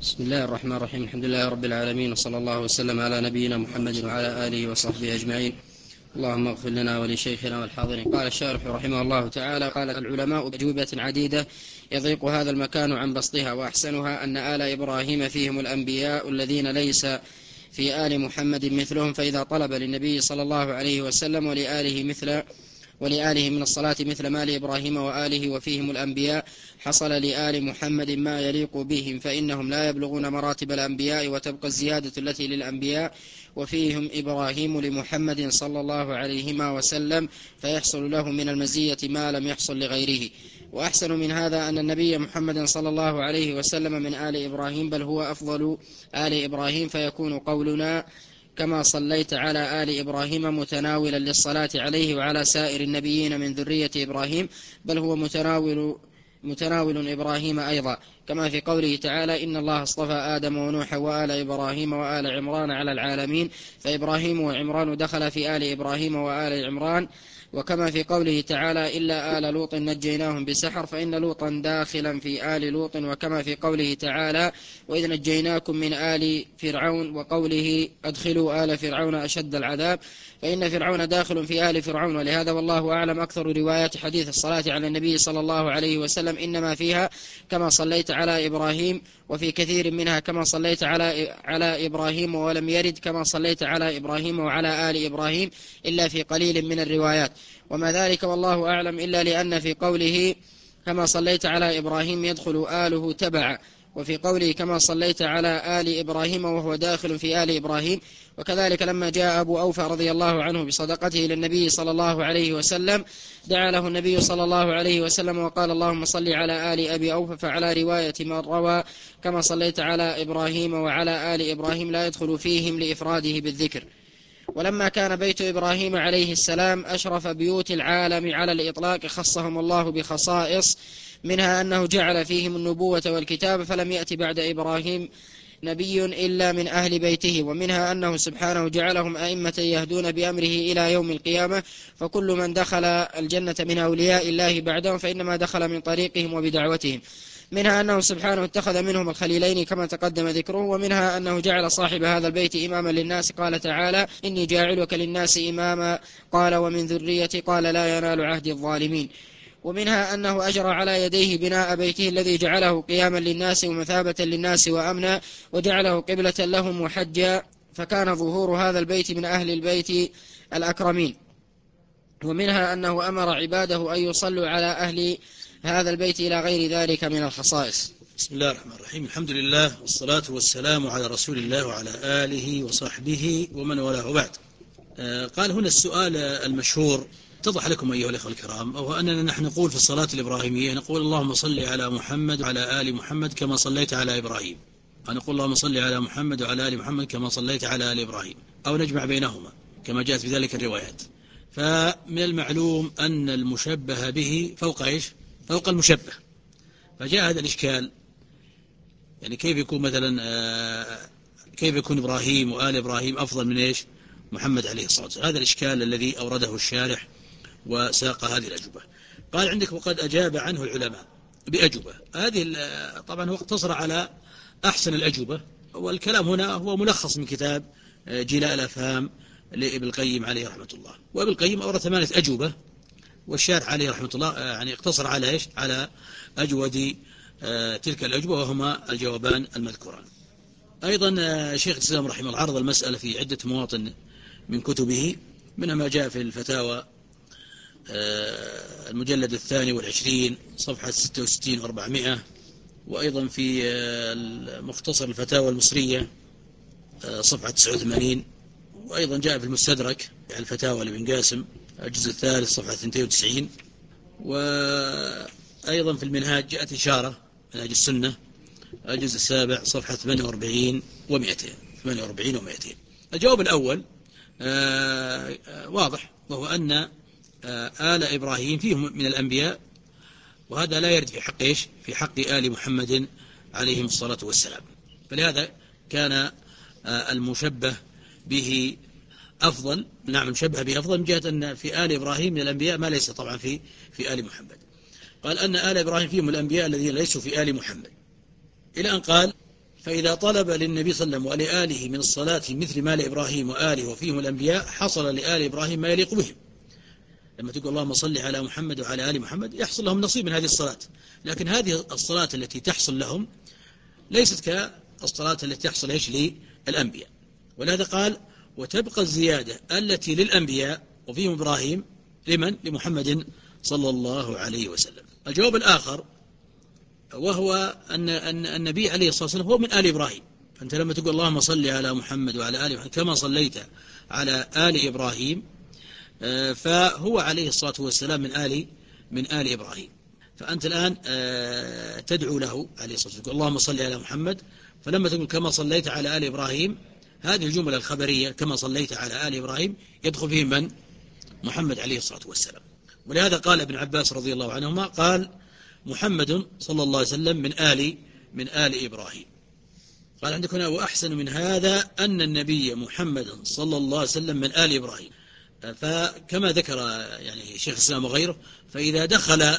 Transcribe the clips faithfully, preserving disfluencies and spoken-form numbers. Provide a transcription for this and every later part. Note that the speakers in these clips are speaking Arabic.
بسم الله الرحمن الرحيم. الحمد لله رب العالمين، وصلى الله وسلم على نبينا محمد وعلى آله وصحبه أجمعين. اللهم اغفر لنا ولشيخنا والحاضرين. قال الشارح رحمه الله تعالى: قال العلماء بأجوبة عديدة يضيق هذا المكان عن بسطها، وأحسنها أن آل إبراهيم فيهم الأنبياء الذين ليس في آل محمد مثلهم، فإذا طلب للنبي صلى الله عليه وسلم ولآله مثل ولآله من الصلاة مثل ما لإبراهيم وآله وفيهم الأنبياء، حصل لآل محمد ما يليق بهم، فإنهم لا يبلغون مراتب الأنبياء، وتبقى الزيادة التي للأنبياء وفيهم إبراهيم لمحمد صلى الله عليه وسلم، فيحصل له من المزية ما لم يحصل لغيره. وأحسن من هذا أن النبي محمد صلى الله عليه وسلم من آل إبراهيم، بل هو أفضل آل إبراهيم، فيكون قولنا كما صليت على آل إبراهيم متناولا للصلاة عليه وعلى سائر النبيين من ذرية إبراهيم، بل هو متناول متناول إبراهيم أيضا، كما في قوله تعالى: إن الله اصطفى آدم ونوح وآل إبراهيم وآل عمران على العالمين، فإبراهيم وعمران دخل في آل إبراهيم وآل عمران. وكما في قوله تعالى: إلا آل لوط نجيناهم بسحر، فإن لوطا داخلا في آل لوط. وكما في قوله تعالى: وإذ نجيناكم من آل فرعون، وقوله: أدخلوا آل فرعون أشد العذاب، فإن فرعون داخل في آل فرعون. ولهذا والله أعلم أكثر روايات حديث الصلاة على النبي صلى الله عليه وسلم إنما فيها كما صليت على إبراهيم، وفي كثير منها كما صليت على على إبراهيم، ولم يرد كما صليت على إبراهيم وعلى آل إبراهيم إلا في قليل من الروايات. وما ذلك والله أعلم إلا لأن في قوله كما صليت على إبراهيم يدخل آله تبعا، وفي قوله كما صليت على آل إبراهيم وهو داخل في آل إبراهيم. وكذلك لما جاء أبو أوفى رضي الله عنه بصدقته للنبي صلى الله عليه وسلم، دعا له النبي صلى الله عليه وسلم وقال: اللهم صل على آل أبي أوفى. فعلى رواية من روى كما صليت على إبراهيم وعلى آل إبراهيم لا يدخل فيهم لإفراده بالذكر. ولما كان بيت إبراهيم عليه السلام أشرف بيوت العالم على الإطلاق، خصهم الله بخصائص، منها أنه جعل فيهم النبوة والكتاب، فلم يأت بعد إبراهيم نبي إلا من أهل بيته. ومنها أنه سبحانه جعلهم أئمة يهدون بأمره إلى يوم القيامة، فكل من دخل الجنة من أولياء الله بعدهم فإنما دخل من طريقهم وبدعوتهم. منها أنه سبحانه اتخذ منهم الخليلين كما تقدم ذكره. ومنها أنه جعل صاحب هذا البيت إماما للناس، قال تعالى: إني جاعلك للناس إماما، قال: ومن ذريتي، قال: لا ينال عهد الظالمين. ومنها أنه أجرى على يديه بناء بيته الذي جعله قياما للناس ومثابة للناس وأمنا، وجعله قبلة لهم وحجا، فكان ظهور هذا البيت من أهل البيت الأكرمين. ومنها أنه أمر عباده أن يصلوا على أهل هذا البيت إلى غير ذلك من الخصائص. بسم الله الرحمن الرحيم. الحمد لله والصلاة والسلام على رسول الله وعلى آله وصحبه ومن والاه، بعد. آه قال هنا السؤال المشهور، اتضح لكم أيها الأخوة الكرام، وهو أننا نحن نقول في الصلاة الإبراهيمية نقول: اللهم صل على محمد وعلى آل محمد كما صليت على إبراهيم، ونقول: اللهم صل على محمد وعلى آل محمد كما صليت على آل إبراهيم، أو نجمع بينهما كما جاءت بذلك الروايات. فمن المعلوم أن المشبه به فوق إيش؟ فوق المشبه. فجاء هذا الإشكال، يعني كيف يكون مثلا آه كيف يكون إبراهيم وآل إبراهيم أفضل من إيش؟ محمد عليه الصلاة والسلام. هذا الإشكال الذي أورده الشارح وساق هذه الأجوبة. قال عندك: وقد أجاب عنه العلماء بأجوبة. هذه طبعا هو اقتصر على أحسن الأجوبة، والكلام هنا هو ملخص من كتاب جلاء الأفهام لابن القيم عليه رحمة الله. وابن القيم أورد ثمانية أجوبة، والشارح عليه رحمة الله يعني اقتصر على إيش؟ على أجود تلك الأجوبة، وهما الجوابان المذكوران. أيضا شيخ الإسلام رحمه الله عرض المسألة في عدة مواطن من كتبه، منها ما جاء في الفتاوى المجلد الثاني والعشرين صفحة ستة وستين وأربعمائة، وأيضا في مختصر الفتاوى المصرية صفحة تسعة وثمانين، وأيضا جاء في المستدرك الفتاوى لابن قاسم الجزء الثالث صفحة اثنين وتسعين، وأيضا في المنهاج جاءت إشارة منهاج السنة الجزء السابع صفحة ثمانية وأربعين ومئتين ثمانية وأربعين ومئتين. الجواب الأول آه آه واضح، وهو أن آه آل إبراهيم فيهم من الأنبياء، وهذا لا يرد في حق إيش؟ في حق آل محمد عليهم الصلاة والسلام. فلهذا كان آه المشبه به أفضل. نعم، المشبه به أفضل من جهة أن في آل إبراهيم من الأنبياء ما ليس طبعا في في آل محمد. قال أن آل إبراهيم فيهم الأنبياء الذين ليسوا في آل محمد، إلى أن قال: فإذا طلب للنبي صلى الله عليه وسلم ولآله من الصلاة مثل ما لإبراهيم وآله وفيهم الأنبياء حصل لآل إبراهيم ما يليق بهم. لما تقول اللهم صل على محمد وعلى آل محمد يحصل لهم نصيب من هذه الصلاة، لكن هذه الصلاة التي تحصل لهم ليست كالصلاة التي تحصل إيش للأنبياء. ولهذا قال وتبقى الزيادة التي للأنبياء وفيهم إبراهيم لمن؟ لمحمد صلى الله عليه وسلم. الجواب الآخر وهو أن أن النبي عليه الصلاة والسلام هو من آل إبراهيم، فأنت لما تقول اللهم صل على محمد وعلى آل محمد كما صليت على آل إبراهيم فهو عليه الصلاة والسلام من آل من آل إبراهيم، فأنت الآن تدعو له عليه الصلاة والسلام اللهم صل على محمد، فلما تقول كما صليت على آل إبراهيم هذه الجملة الخبرية كما صليت على آل إبراهيم يدخل فيه من؟ محمد عليه الصلاة والسلام. ولهذا قال ابن عباس رضي الله عنهما قال محمد صلى الله عليه وسلم من آل من آل إبراهيم. قال عندك هنا وأحسن من هذا أن النبي محمد صلى الله عليه وسلم من آل إبراهيم. فكما ذكر يعني شيخ الإسلام وغيره فإذا دخل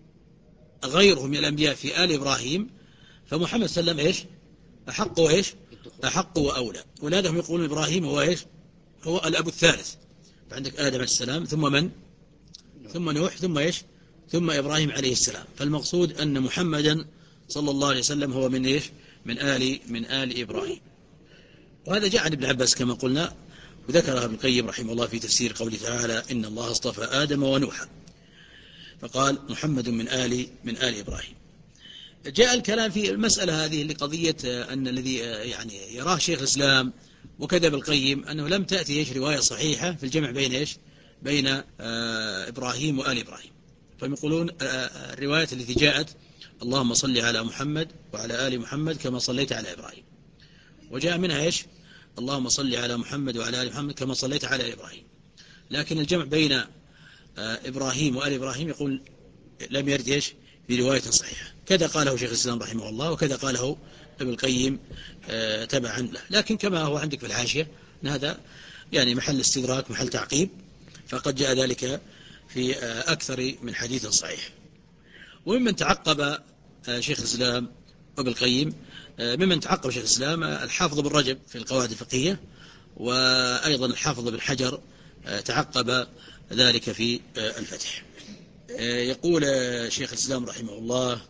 غيره من الأنبياء في آل إبراهيم فمحمد صلى الله عليه وسلم إيش أحق وإيش أحق وأولى. ولهذا هم يقولون إبراهيم هو إيش هو الأب الثالث، فعندك آدم السلام ثم من ثم نوح ثم إيش ثم إبراهيم عليه السلام. فالمقصود أن محمدا صلى الله عليه وسلم هو من إيش من آل من آل إبراهيم. وهذا جاء عن ابن عباس كما قلنا، وذكرها ابن القيم رحمه الله في تفسير قوله تعالى إن الله اصطفى آدم ونوحا، فقال محمد من آل من آل إبراهيم. جاء الكلام في المسألة هذه لقضية أن الذي يعني يراه شيخ الإسلام وكذا ابن القيم أنه لم تأتي إيش رواية صحيحة في الجمع بين إيش بين إبراهيم وآل إبراهيم. فيقولون الرواية التي جاءت اللهم صل على محمد وعلى آل محمد كما صليت على إبراهيم، وجاء منها إيش اللهم صل على محمد وعلى آل محمد كما صليت على إبراهيم، لكن الجمع بين إبراهيم وآل إبراهيم يقول لم يرد إيش في رواية صحيحة. كذا قاله شيخ الإسلام رحمه الله وكذا قاله ابن القيم تبعا له. لكن كما هو عندك في الحاشية أن هذا يعني محل استدراك محل تعقيب، فقد جاء ذلك في أكثر من حديث صحيح. وممن تعقب شيخ الإسلام وابن القيم ممن تعقب شيخ الإسلام الحافظ بن رجب في القواعد الفقهية، وأيضا الحافظ بن حجر تعقب ذلك في الفتح. يقول شيخ الإسلام رحمه الله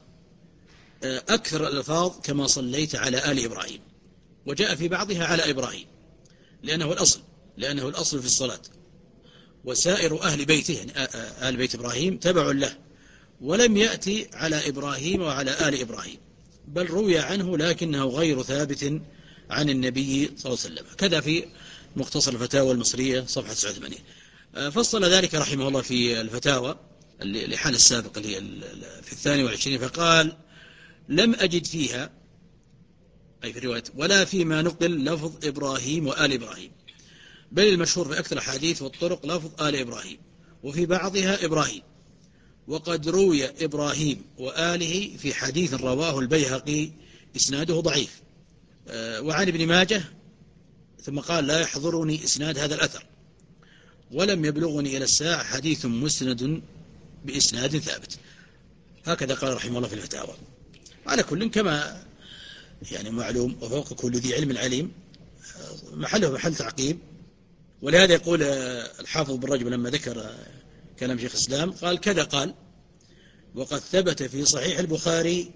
أكثر الألفاظ كما صليت على آل إبراهيم، وجاء في بعضها على إبراهيم لأنه الأصل لأنه الأصل في الصلاة، وسائر أهل بيته يعني آل بيت إبراهيم تبع له، ولم يأتي على إبراهيم وعلى آل إبراهيم، بل روي عنه لكنه غير ثابت عن النبي صلى الله عليه وسلم. كذا في مختصر الفتاوى المصرية صفحة تسعة وثمانين فصل ذلك رحمه الله في الفتاوى لحال السابق في الثاني والعشرين، فقال لم أجد فيها أي في الرواية ولا فيما نقل لفظ إبراهيم وآل إبراهيم، بل المشهور في أكثر الحديث والطرق لفظ آل إبراهيم، وفي بعضها إبراهيم، وقد روي إبراهيم وآله في حديث رواه البيهقي إسناده ضعيف وعن ابن ماجه، ثم قال لا يحضرني إسناد هذا الأثر، ولم يبلغني إلى الساعة حديث مسند بإسناد ثابت. هكذا قال رحمه الله في الفتاوى. على كل كما يعني معلوم وفوق كل ذي علم عليم محله محل تعقيب. ولهذا يقول الحافظ بن رجب لما ذكر كلام شيخ الإسلام قال كذا قال وقد ثبت في صحيح البخاري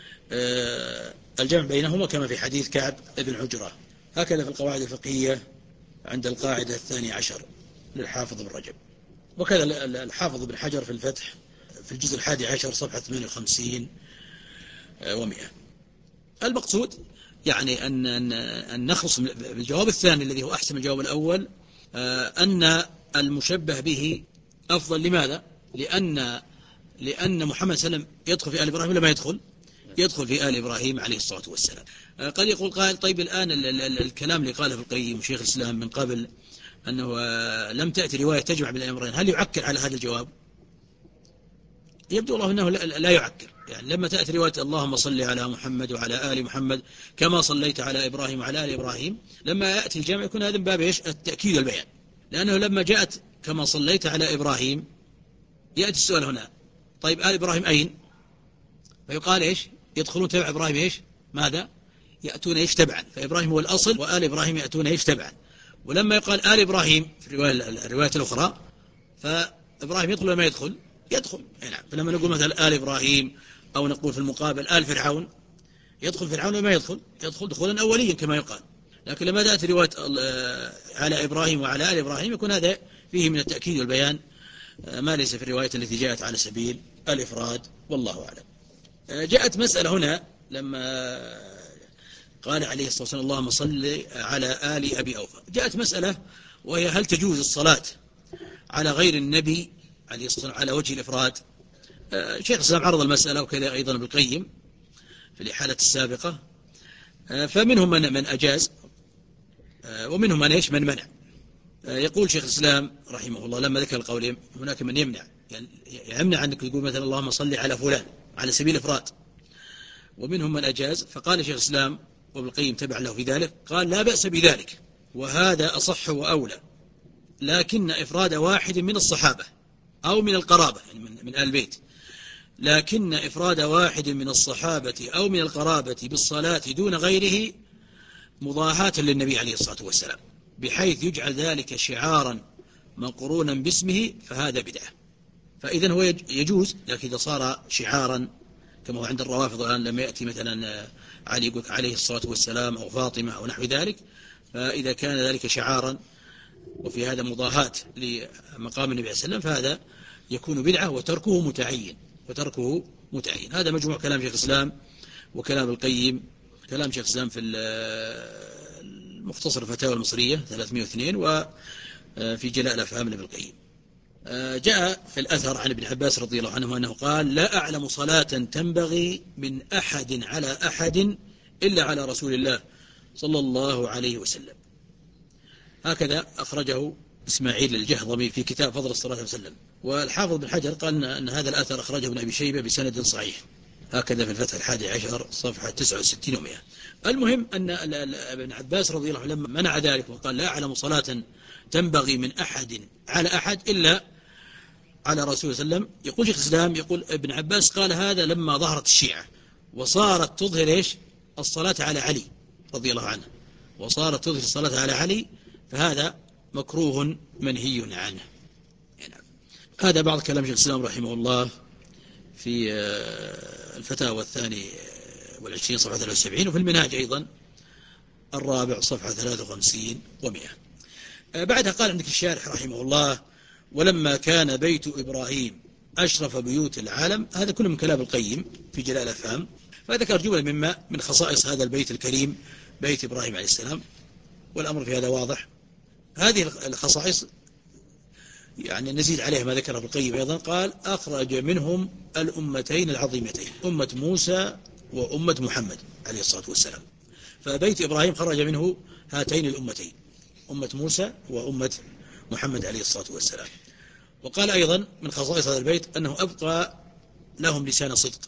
الجمع بينهما كما في حديث كعب بن عجرة. هكذا في القواعد الفقهية عند القاعدة الثانية عشر للحافظ بن رجب، وكذا الحافظ بن حجر في الفتح في الجزء الحادي عشر صفحة ثمانية وخمسين ومئة. المقصود يعني أن, أن, أن نخلص بالجواب الثاني الذي هو أحسن من الجواب الأول، أن المشبه به أفضل. لماذا؟ لأن لأن محمد صلى الله عليه وسلم يدخل في آل إبراهيم ولا ما يدخل؟ يدخل في آل إبراهيم عليه الصلاة والسلام. قد يقول قائل طيب الآن الكلام اللي قاله ابن القيم وشيخ الإسلام من قبل أنه لم تأتي رواية تجمع بين الأمرين، هل يعكر على هذا الجواب؟ يبدو الله أنه لا يعكر. يعني لما تأتي رواية اللهم صل على محمد وعلى آل محمد كما صليت على إبراهيم وعلى آل إبراهيم، لما يأتي الجمع يكون هذا من باب إيش؟ التأكيد والبيان. لأنه لما جاءت كما صليت على إبراهيم يأتي السؤال هنا طيب آل إبراهيم أين؟ فيقال إيش؟ يدخلون تبع إبراهيم إيش؟ ماذا؟ يأتون إيش تبعا، فإبراهيم هو الأصل وآل إبراهيم يأتون إيش تبعا. ولما يقال آل إبراهيم في الرواية, الرواية الأخرى فإبراهيم يدخل ولا ما يدخل؟ يدخل. نعم. فلما نقول مثلا آل إبراهيم أو نقول في المقابل آل فرعون، يدخل فرعون وما يدخل؟ يدخل دخولا أوليا كما يقال. لكن لما جاءت رواية على إبراهيم وعلى آل إبراهيم يكون هذا فيه من التأكيد والبيان ما ليس في الرواية التي جاءت على سبيل الإفراد، والله أعلم. جاءت مسألة هنا لما قال عليه الصلاة والسلام اللهم صل على آل أبي أوفى، جاءت مسألة وهي هل تجوز الصلاة على غير النبي عليه الصلاة والسلام على وجه الإفراد؟ شيخ الإسلام عرض المسألة وكذا أيضا ابن القيم في الإحالة السابقة، فمنهم من من أجاز ومنهم من إيش من منع. يقول شيخ الإسلام رحمه الله لما ذكر القولين هناك من يمنع، يعني يمنع أنك تقول مثلا اللهم صل على فلان على سبيل الإفراد، ومنهم من أجاز. فقال شيخ الإسلام وابن القيم تبع له في ذلك، قال لا بأس بذلك وهذا أصح وأولى، لكن إفراد واحد من الصحابة أو من القرابة يعني من, من آل البيت، لكن إفراد واحد من الصحابة أو من القرابة بالصلاة دون غيره مضاهاة للنبي عليه الصلاة والسلام بحيث يجعل ذلك شعارا مقرونا باسمه فهذا بدعة. فإذن هو يجوز، لكن إذا صار شعارا كما هو عند الروافض الآن لما يأتي مثلا علي يقول عليه الصلاة والسلام أو فاطمة أو نحو ذلك، فإذا كان ذلك شعارا وفي هذا مضاهاة لمقام النبي عليه السلام فهذا يكون بدعة وتركه متعين وتركه متعين. هذا مجموع كلام شيخ الإسلام وكلام القيم، كلام شيخ الإسلام في المختصر الفتاوى المصرية ثلاثمائة واثنين وفي جلاء الأفهام لابن القيم. جاء في الأثر عن ابن عباس رضي الله عنه أنه قال لا أعلم صلاة تنبغي من أحد على أحد إلا على رسول الله صلى الله عليه وسلم. هكذا أخرجه إسماعيل الجهضمي في كتاب فضل الصلاة عليه وسلم. والحافظ بن حجر قال أن هذا الأثر أخرجه ابن أبي شيبة بسند صحيح، هكذا في الفتح الحادي عشر صفحة تسعة وستين ومئة. المهم أن ابن عباس رضي الله عنه لما منع ذلك وقال لا أعلم صلاة تنبغي من أحد على أحد إلا على رسول الله صلى الله عليه وسلم، يقول شيخ الإسلام يقول ابن عباس قال هذا لما ظهرت الشيعة وصارت تظهر إيش الصلاة على علي رضي الله عنه، وصارت تظهر الصلاة على علي، فهذا مكروه منهي عنه. يعني هذا بعض كلام شيخ الإسلام رحمه الله في الفتاوى الثاني والعشرين صفحة ثلاثة وسبعين، وفي المنهاج أيضا الرابع صفحة ثلاثة وخمسين ومئة. بعدها قال عندك الشارح رحمه الله ولما كان بيت إبراهيم أشرف بيوت العالم، هذا كله من كلام القيم في جلاء الأفهام، فذكر جملة مما من خصائص هذا البيت الكريم بيت إبراهيم عليه السلام، والأمر في هذا واضح. هذه الخصائص يعني نزيد عليها ما ذكره القيم أيضا، قال أخرج منهم الأمتين العظيمتين أمة موسى وأمة محمد عليه الصلاة والسلام، فبيت إبراهيم خرج منه هاتين الأمتين أمة موسى وأمة محمد عليه الصلاة والسلام. وقال أيضا من خصائص هذا البيت أنه أبقى لهم لسان صدق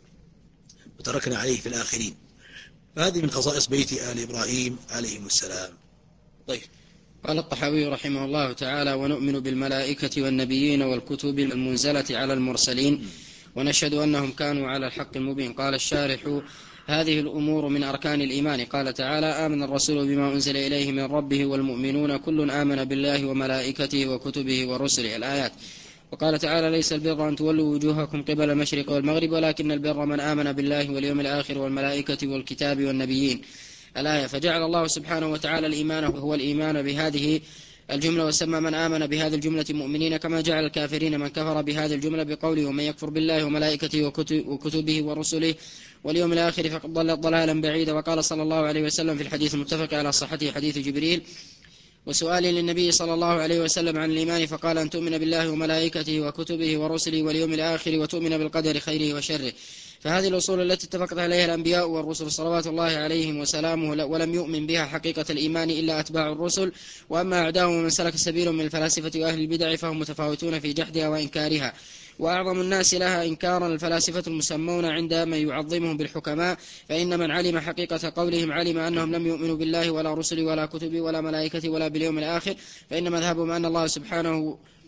وتركنا عليه في الآخرين، فهذه من خصائص بيت آل إبراهيم عليهم السلام. طيب. قال الطحاوي رحمه الله تعالى ونؤمن بالملائكة والنبيين والكتب المنزلة على المرسلين ونشهد أنهم كانوا على الحق المبين. قال الشارح هذه الأمور من أركان الإيمان. قال تعالى آمن الرسول بما أنزل إليه من ربه والمؤمنون كل آمن بالله وملائكته وكتبه ورسله الآيات. وقال تعالى ليس البر أن تولوا وجوهكم قبل المشرق والمغرب ولكن البر من آمن بالله واليوم الآخر والملائكة والكتاب والنبيين الآية. فجعل الله سبحانه وتعالى الإيمان هو الإيمان بهذه الجملة، وسمى من آمن بهذه الجملة مؤمنين، كما جعل الكافرين من كفر بهذه الجملة بقوله ومن يكفر بالله وملائكته وكتبه ورسله واليوم الآخر فقد ضل ضلالا بعيدا. وقال صلى الله عليه وسلم في الحديث المتفق على صحته حديث جبريل وسؤال للنبي صلى الله عليه وسلم عن الإيمان فقال أن تؤمن بالله وملائكته وكتبه ورسله واليوم الآخر وتؤمن بالقدر خيره وشره. فهذه الأصول التي اتفقت عليها الأنبياء والرسل صلوات الله عليهم وسلامه ولم يؤمن بها حقيقة الإيمان إلا أتباع الرسل، وأما أعداهم ومن سلك سبيل من الفلاسفة وأهل البدع فهم متفاوتون في جحدها وإنكارها، وأعظم الناس لها إنكارا الفلاسفة المسمون عند من يعظمهم بالحكماء، فإن من علم حقيقة قولهم علم أنهم لم يؤمنوا بالله ولا رسل ولا كتب ولا ملائكة ولا باليوم الآخر، فإن مذهبهم أن الله سبحانه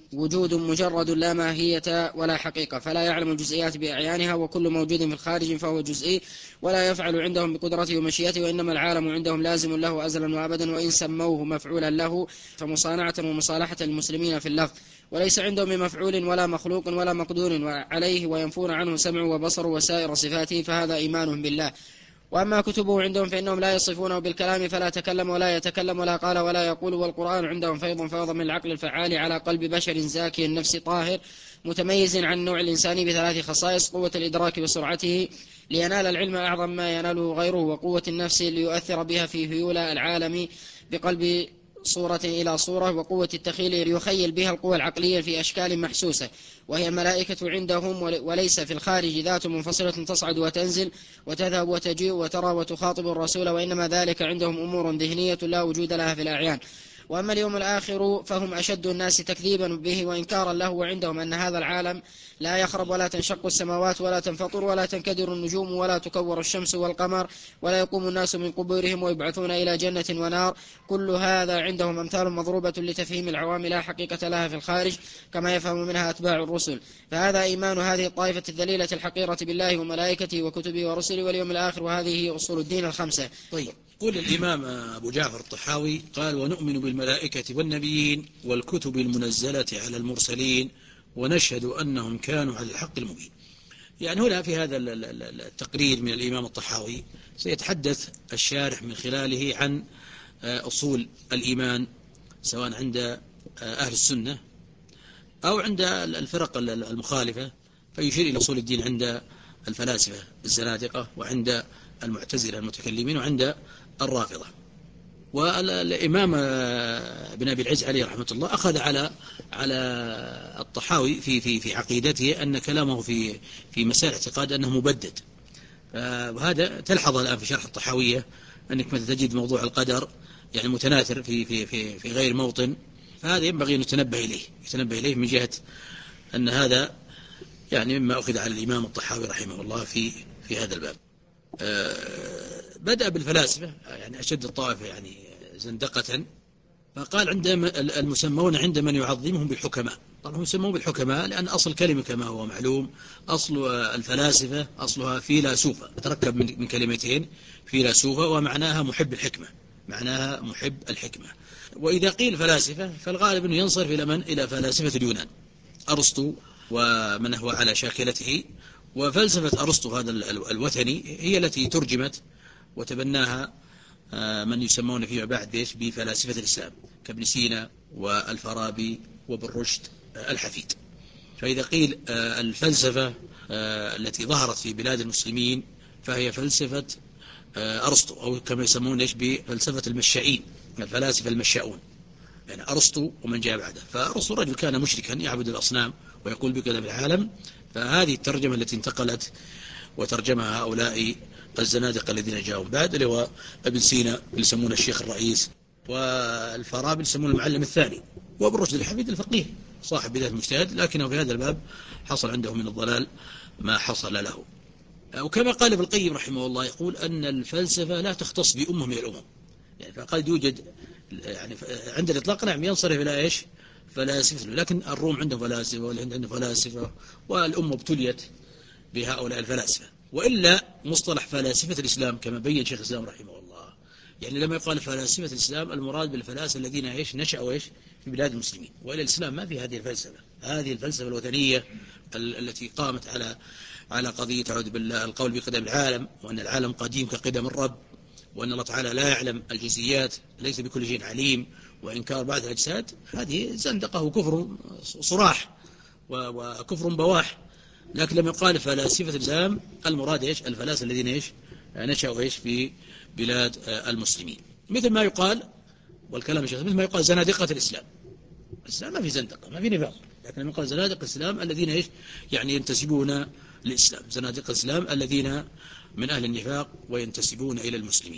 وجود مجرد لا ماهية ولا حقيقة، فلا يعلم الجزئيات بأعيانها، وكل موجود في الخارج فهو جزئي ولا يفعل عندهم بقدرته ومشيئته، وإنما العالم عندهم لازم له أزلا وأبدا، وإن سموه مفعولا له فمصانعة ومصالحة المسلمين في اللفظ، وليس عندهم بمفعول ولا مخلوق ولا مقدور عليه، وينفون عنه سمع وبصر وسائر صفاته، فهذا إيمان بالله. وأما كتبه عندهم فإنهم لا يصفونه بالكلام، فلا تكلم ولا يتكلم ولا قال ولا يقول، والقرآن عندهم فيض فيض من العقل الفعال على قلب بشر زاكي النفس طاهر متميز عن النوع الإنساني بثلاث خصائص: قوة الإدراك بسرعته لينال العلم أعظم ما يناله غيره، وقوة النفس ليؤثر بها في هيول العالم بقلب صورة إلى صورة، وقوة التخيل ليخيل بها القوى العقلية في أشكال محسوسة، وهي الملائكة عندهم، وليس في الخارج ذات منفصلة تصعد وتنزل وتذهب وتجيء وترى وتخاطب الرسول، وإنما ذلك عندهم أمور ذهنية لا وجود لها في الأعيان. وأما اليوم الآخر فهم أشد الناس تكذيبا به وإنكارا له، وعندهم أن هذا العالم لا يخرب ولا تنشق السماوات ولا تنفطر ولا تنكدر النجوم ولا تكور الشمس والقمر ولا يقوم الناس من قبورهم ويبعثون إلى جنة ونار. كل هذا عندهم أمثال مضروبة لتفهيم العوام لا حقيقة لها في الخارج، كما يفهم منها أتباع الرسل. فهذا إيمان هذه الطائفة الذليلة الحقيرة بالله وملائكته وكتبه ورسله واليوم الآخر، وهذه هي أصول الدين الخمسة. طيب، قول الإمام أبو جعفر الطحاوي قال: ونؤمن بالملائكة والنبيين والكتب المنزلة على المرسلين ونشهد أنهم كانوا على الحق المبين. يعني هنا في هذا التقرير من الإمام الطحاوي سيتحدث الشارح من خلاله عن أصول الإيمان، سواء عند أهل السنة أو عند الفرق المخالفة، فيشير إلى أصول الدين عند الفلاسفة الزنادقة وعند المعتزلة المتكلمين وعند الرافضة. والإمام ابن أبي العز عليه رحمة الله أخذ على على الطحاوي في في في عقيدته أن كلامه في في مسائل الاعتقاد أنه مبدد. وهذا تلحظ الآن في شرح الطحاوية، أنك مثلا تجد موضوع القدر يعني متناثر في في في في غير موطن، فهذا ينبغي أن نتنبه إليه يتنبه إليه من جهة أن هذا يعني مما أخذ على الإمام الطحاوي رحمه الله في في هذا الباب. بدأ بالفلاسفة، يعني أشد الطائفة يعني زندقة، فقال عند المسمون عند من يعظمهم بالحكماء. طبعا هم يسمون بالحكماء لأن أصل كلمة كما هو معلوم أصل الفلاسفة أصلها فيلاسوفة، تركب من كلمتين، فيلاسوفة ومعناها محب الحكمة، معناها محب الحكمة. وإذا قيل فلاسفة فالغالب أنه ينصرف إلى من؟ إلى فلاسفة اليونان، أرسطو ومن هو على شاكلته. وفلسفة أرسطو هذا الوثني هي التي ترجمت وتبناها من يسمون فيما بعد بيش بفلاسفة الإسلام كابن سينا والفارابي وابن رشد الحفيد. فإذا قيل الفلسفة التي ظهرت في بلاد المسلمين فهي فلسفة أرسطو، أو كما يسمون إيش بفلسفة المشائين، الفلاسفة المشاؤون، يعني أرسطو ومن جاء بعده. فأرسطو رجل كان مشركا يعبد الأصنام ويقول بكذا بالعالم، فهذه الترجمة التي انتقلت وترجمها هؤلاء الزنادقة الذين جاءوا بعد، اللي هو ابن سينا اللي يسمونه الشيخ الرئيس، والفارابي يسمونه المعلم الثاني، وابن رشد الحفيد الفقيه صاحب بداية المجتهد، لكنه في هذا الباب حصل عنده من الضلال ما حصل له. وكما قال ابن القيم رحمه الله، يقول أن الفلسفة لا تختص بأمة من الأمم، يعني فقد يوجد يعني عند الإطلاق نعم ينصرف إلى إيش؟ فلاسفة، لكن الروم عندهم فلاسفة والهند عندهم فلاسفة، والأمة ابتليت بهؤلاء الفلاسفة. وإلا مصطلح فلاسفة الإسلام كما بين شيخ الإسلام رحمه الله، يعني لما يقال فلاسفة الإسلام المراد بالفلاسفة الذين إيش نشأوا إيش في بلاد المسلمين، وإلا الإسلام ما في هذه الفلسفة، هذه الفلسفة الوثنية التي قامت على على قضية تعود بالله القول بقدم العالم، وأن العالم قديم كقدم الرب، وأن الله تعالى لا يعلم الجزئيات، ليس بكل شيء عليم، وإنكار بعض الأجساد. هذه زندقة وكفر صراح وكفر بواح. لكن لما يقال فلاسفة الإسلام المراد إيش؟ الفلاسفة الذين إيش نشأوا إيش في بلاد المسلمين، مثل ما يقال، والكلام الشيخ مثل ما يقال زنادقة الإسلام. الإسلام ما في زندقة، ما في نفاق، لكن لما يقال زنادقة الإسلام الذين إيش يعني ينتسبون للإسلام، زنادقة الإسلام الذين من أهل النفاق وينتسبون إلى المسلمين.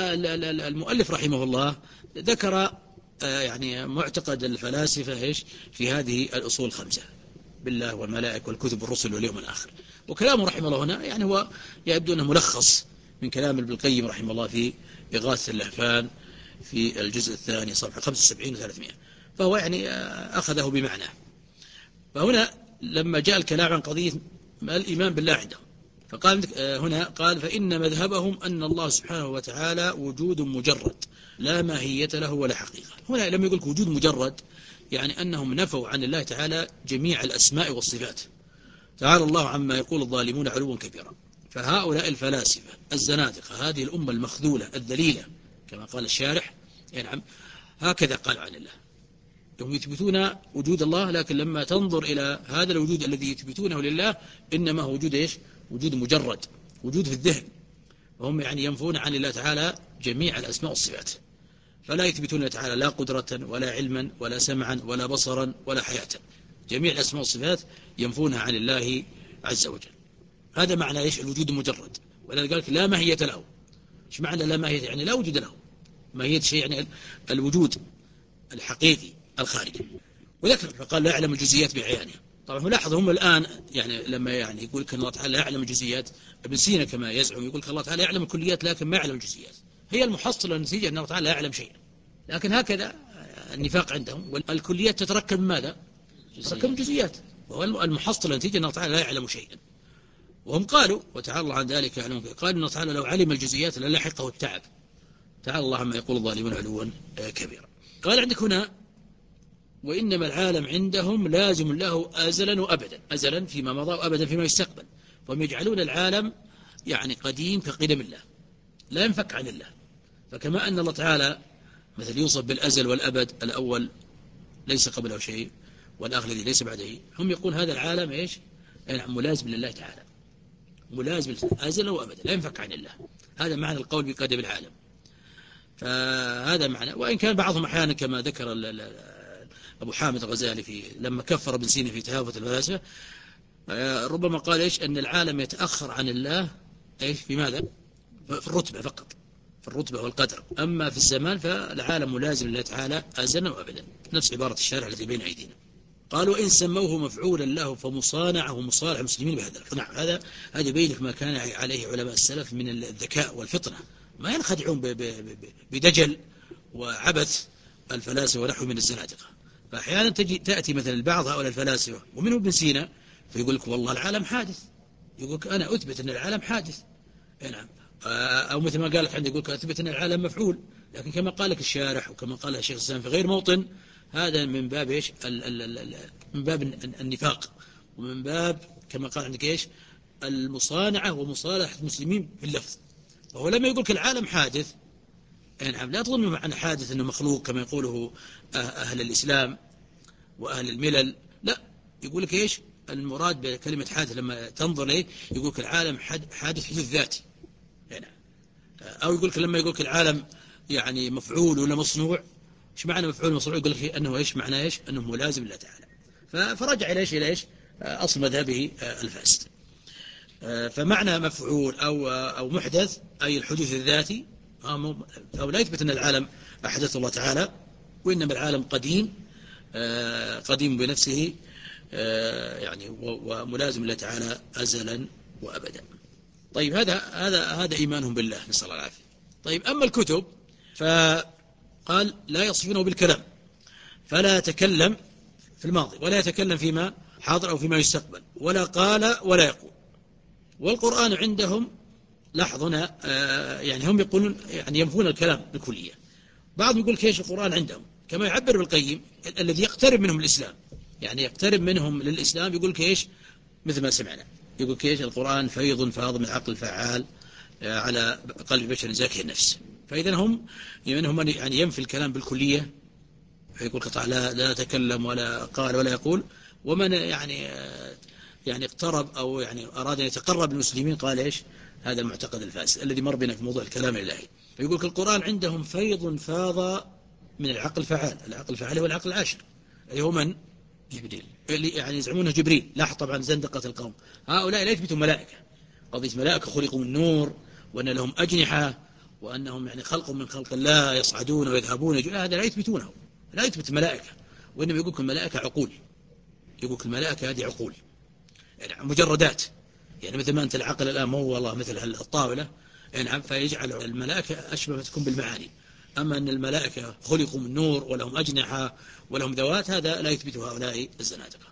المؤلف رحمه الله ذكر يعني معتقد الفلاسفة إيش في هذه الأصول الخمسة: بالله والملائكة والكتب والرسل واليوم الآخر. وكلامه رحمه الله هنا يعني هو يبدو أنه ملخص من كلام ابن القيم رحمه الله في إغاثة اللهفان في الجزء الثاني صفحة خمسة وسبعين وثلاثمائة، فهو يعني أخذه بمعنى. فهنا لما جاء الكلام عن قضية الإيمان بالله عندهم، فقال هنا قال فإن مذهبهم أن الله سبحانه وتعالى وجود مجرد لا ماهية له ولا حقيقة. هنا لما يقول وجود مجرد يعني أنهم نفوا عن الله تعالى جميع الأسماء والصفات، تعالى الله عما يقول الظالمون علوا كبيرا. فهؤلاء الفلاسفة الزنادقة هذه الأمة المخذولة الذليلة كما قال الشارح يعني هكذا قالوا عن الله، هم يثبتون وجود الله، لكن لما تنظر إلى هذا الوجود الذي يثبتونه لله إنما هو وجود إيش؟ وجود مجرد، وجود في الذهن، وهم يعني ينفون عن الله تعالى جميع الأسماء والصفات، فلا يثبتون الله تعالى لا قدرة ولا علما ولا سمعا ولا بصرا ولا حياة، جميع الأسماء والصفات ينفونها عن الله عز وجل. هذا معنى إيش؟ الوجود المجرد. ولذلك قال لا ماهية له. إيش معنى لا ماهية؟ يعني لا وجود له. ماهية شيء يعني الوجود الحقيقي الخارجي. وذكر فقال لا يعلم الجزئيات بعيانها. طبعا ملاحظ هم الآن يعني لما يعني يقول كان الله تعالى لا يعلم الجزئيات، ابن سينا كما يزعم يقول الله تعالى يعلم الكليات لكن ما يعلم الجزئيات. هي المحصلة النتيجة أن الله تعالى لا يعلم شيئا، لكن هكذا النفاق عندهم. والكليات تتركب من ماذا؟ تتركب من جزئيات، وهو المحصلة النتيجة أن الله تعالى لا يعلم شيئا. وهم قالوا وتعالى الله عن ذلك يعلم، قالوا أن الله تعالى لو علم الجزئيات للاحقه التعب، تعالى الله عما يقول الظالمون علوا كبيرا. قال عندك هنا وإنما العالم عندهم لازم له أزلا وأبدا، أزلا فيما مضى وأبدا فيما يستقبل، فهم يجعلون العالم يعني قديم كقدم الله لا ينفك عن الله. فكما أن الله تعالى مثل يوصف بالأزل والأبد، الأول ليس قبله شيء والآخر الذي ليس بعده، هم يقول هذا العالم إيش؟ يعني ملازم لله تعالى، ملازم أزلا وأبدا لا ينفك عن الله. هذا معنى القول بقدم العالم. فهذا معنى، وإن كان بعضهم أحيانا كما ذكر أبو حامد الغزالي في لما كفر ابن سينا في تهافت الفلاسفة ربما قال إيش؟ أن العالم يتأخر عن الله إيش؟ في ماذا؟ في الرتبة فقط، في الرتبة والقدر، أما في الزمان فالعالم ملازم لله تعالى أزلا وأبدا، نفس عبارة الشارع التي بين أيدينا. قالوا إن سموه مفعولا له فمصانعه مصالح المسلمين بهذا. نعم، هذا هذا يبين ما كان عليه علماء السلف من الذكاء والفطنة، ما ينخدعون بدجل وعبث الفلاسفة ونحو من الزنادقة. فأحيانا تجي تأتي مثلا البعض هؤلاء الفلاسفة ومنهم ابن سينا فيقول لك والله العالم حادث، يقول لك أنا أثبت أن العالم حادث، نعم، أو مثل ما قالك عندي يقول لك أثبت أن العالم مفعول، لكن كما قال لك الشارح وكما قال الشيخ الإسلام في غير موطن هذا من باب إيش؟ من باب النفاق، ومن باب كما قال عندك إيش؟ المصانعة ومصالحة المسلمين باللفظ. وهو لما يقول لك العالم حادث، نعم، لا تظن معنى حادث أنه مخلوق كما يقوله أهل الإسلام وأهل الملل، لا، يقول لك إيش المراد بكلمة حادث لما تنظر إليه؟ يقول لك العالم حادث حدوث ذاتي، يعني أو يقول لك لما يقول لك العالم يعني مفعول ولا مصنوع، إيش معنى مفعول مصنوع؟ يقول لك أنه إيش معنى إيش؟ أنه ملازم لله تعالى. فرجع إلى إيش؟ إلى إيش؟ أصل مذهبه الفاسد. فمعنى مفعول أو أو محدث أي الحدوث الذاتي، أو لا يثبت أن العالم أحدث الله تعالى، وإنما العالم قديم قديم بنفسه يعني وملازم لله تعالى أزلا وأبدا. طيب هذا هذا هذا إيمانهم بالله، نسأل الله العافية. طيب أما الكتب فقال لا يصفونه بالكلام، فلا يتكلم في الماضي ولا يتكلم فيما حاضر أو فيما يستقبل، ولا قال ولا يقول. والقرآن عندهم لاحظنا يعني هم يقولون يعني ينفون الكلام بالكلية. بعضهم يقول كيش القرآن عندهم كما يعبر بالقيم الذي يقترب منهم الإسلام، يعني يقترب منهم للإسلام، يقول كيش مثل ما سمعنا، يقول كيش القرآن فيض فاض من عقل فعال على قلب بشر زاكي النفس. فإذا هم منهم يعني ينفي الكلام بالكلية، فيقول قطع لا لا تكلم ولا قال ولا يقول. ومن يعني يعني اقترب أو يعني أراد أن يتقرب للمسلمين قال إيش؟ هذا المعتقد الفاسد الذي مر بنا في موضوع الكلام الإلهي. فيقول القرآن عندهم فيض فاض من العقل الفعال، العقل الفعال هو العقل العاشر اللي هو من؟ جبريل، اللي يعني يزعمونه جبريل. لاحظ طبعا زندقة القوم، هؤلاء لا يثبتوا ملائكة، قضية ملائكة خلقوا من نور وأن لهم أجنحة وأنهم يعني خلق من خلق الله يصعدون ويذهبون، هذا لا يثبتونه، لا يثبت ملائكة، وإنما يقول لكم الملائكة عقول، يقول لكم الملائكة هذه عقول يعني مجردات، يعني مثل ما أنت العقل الآن مو والله مثل الطاولة، يعني فيجعل الملائكة أشبه ما تكون بالمعاني. أما أن الملائكة خلقوا من نور ولهم أجنحة ولهم ذوات، هذا لا يثبته هؤلاء الزنادقة.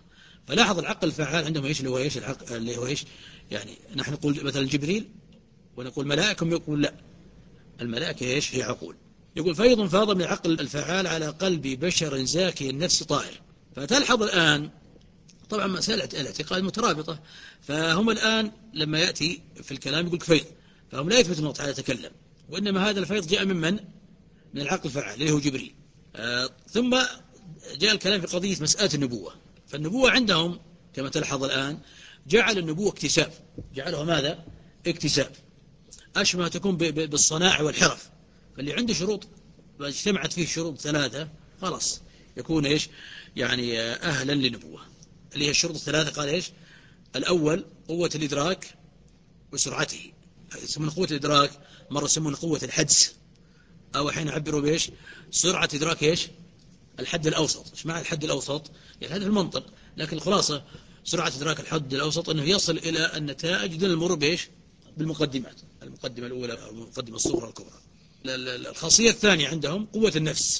فلاحظ العقل الفعال عندهم إيش اللي هو إيش العقل اللي هو إيش يعني نحن نقول مثلا جبريل ونقول ملائكة، يقول لا، الملائكة إيش هي عقول. يقول فيض فاض من العقل الفعال على قلب بشر زاكي النفس طاهر. فتلحظ الآن طبعا مسألة الاعتقاد مترابطة، فهم الآن لما يأتي في الكلام يقول فيض، فهم لا يثبت الله تعالى يتكلم، وإنما هذا الفيض جاء من من؟ من العقل الفعال اللي هو جبريل. آه ثم جاء الكلام في قضية مسألة النبوة. فالنبوة عندهم كما تلحظ الآن جعل النبوة اكتساب، جعلها ماذا؟ اكتساب، أشبه تكون بالصناعة والحرف. فاللي عنده شروط اجتمعت فيه شروط ثلاثة خلاص يكون إيش يعني أهلا للنبوة، اللي هي الشروط الثلاثة. قال إيش؟ الأول قوة الإدراك وسرعته، يسمون قوة الإدراك، مرة يسمون قوة الحدس، أو حين يعبروا بإيش؟ سرعة إدراك إيش؟ الحد الأوسط. إيش معنى الحد الأوسط؟ يعني هذا في المنطق، لكن الخلاصة سرعة إدراك الحد الأوسط أنه يصل إلى النتائج دون المرور بإيش؟ بالمقدمات، المقدمة الأولى أو المقدمة الصغرى الكبرى. الخاصية الثانية عندهم قوة النفس،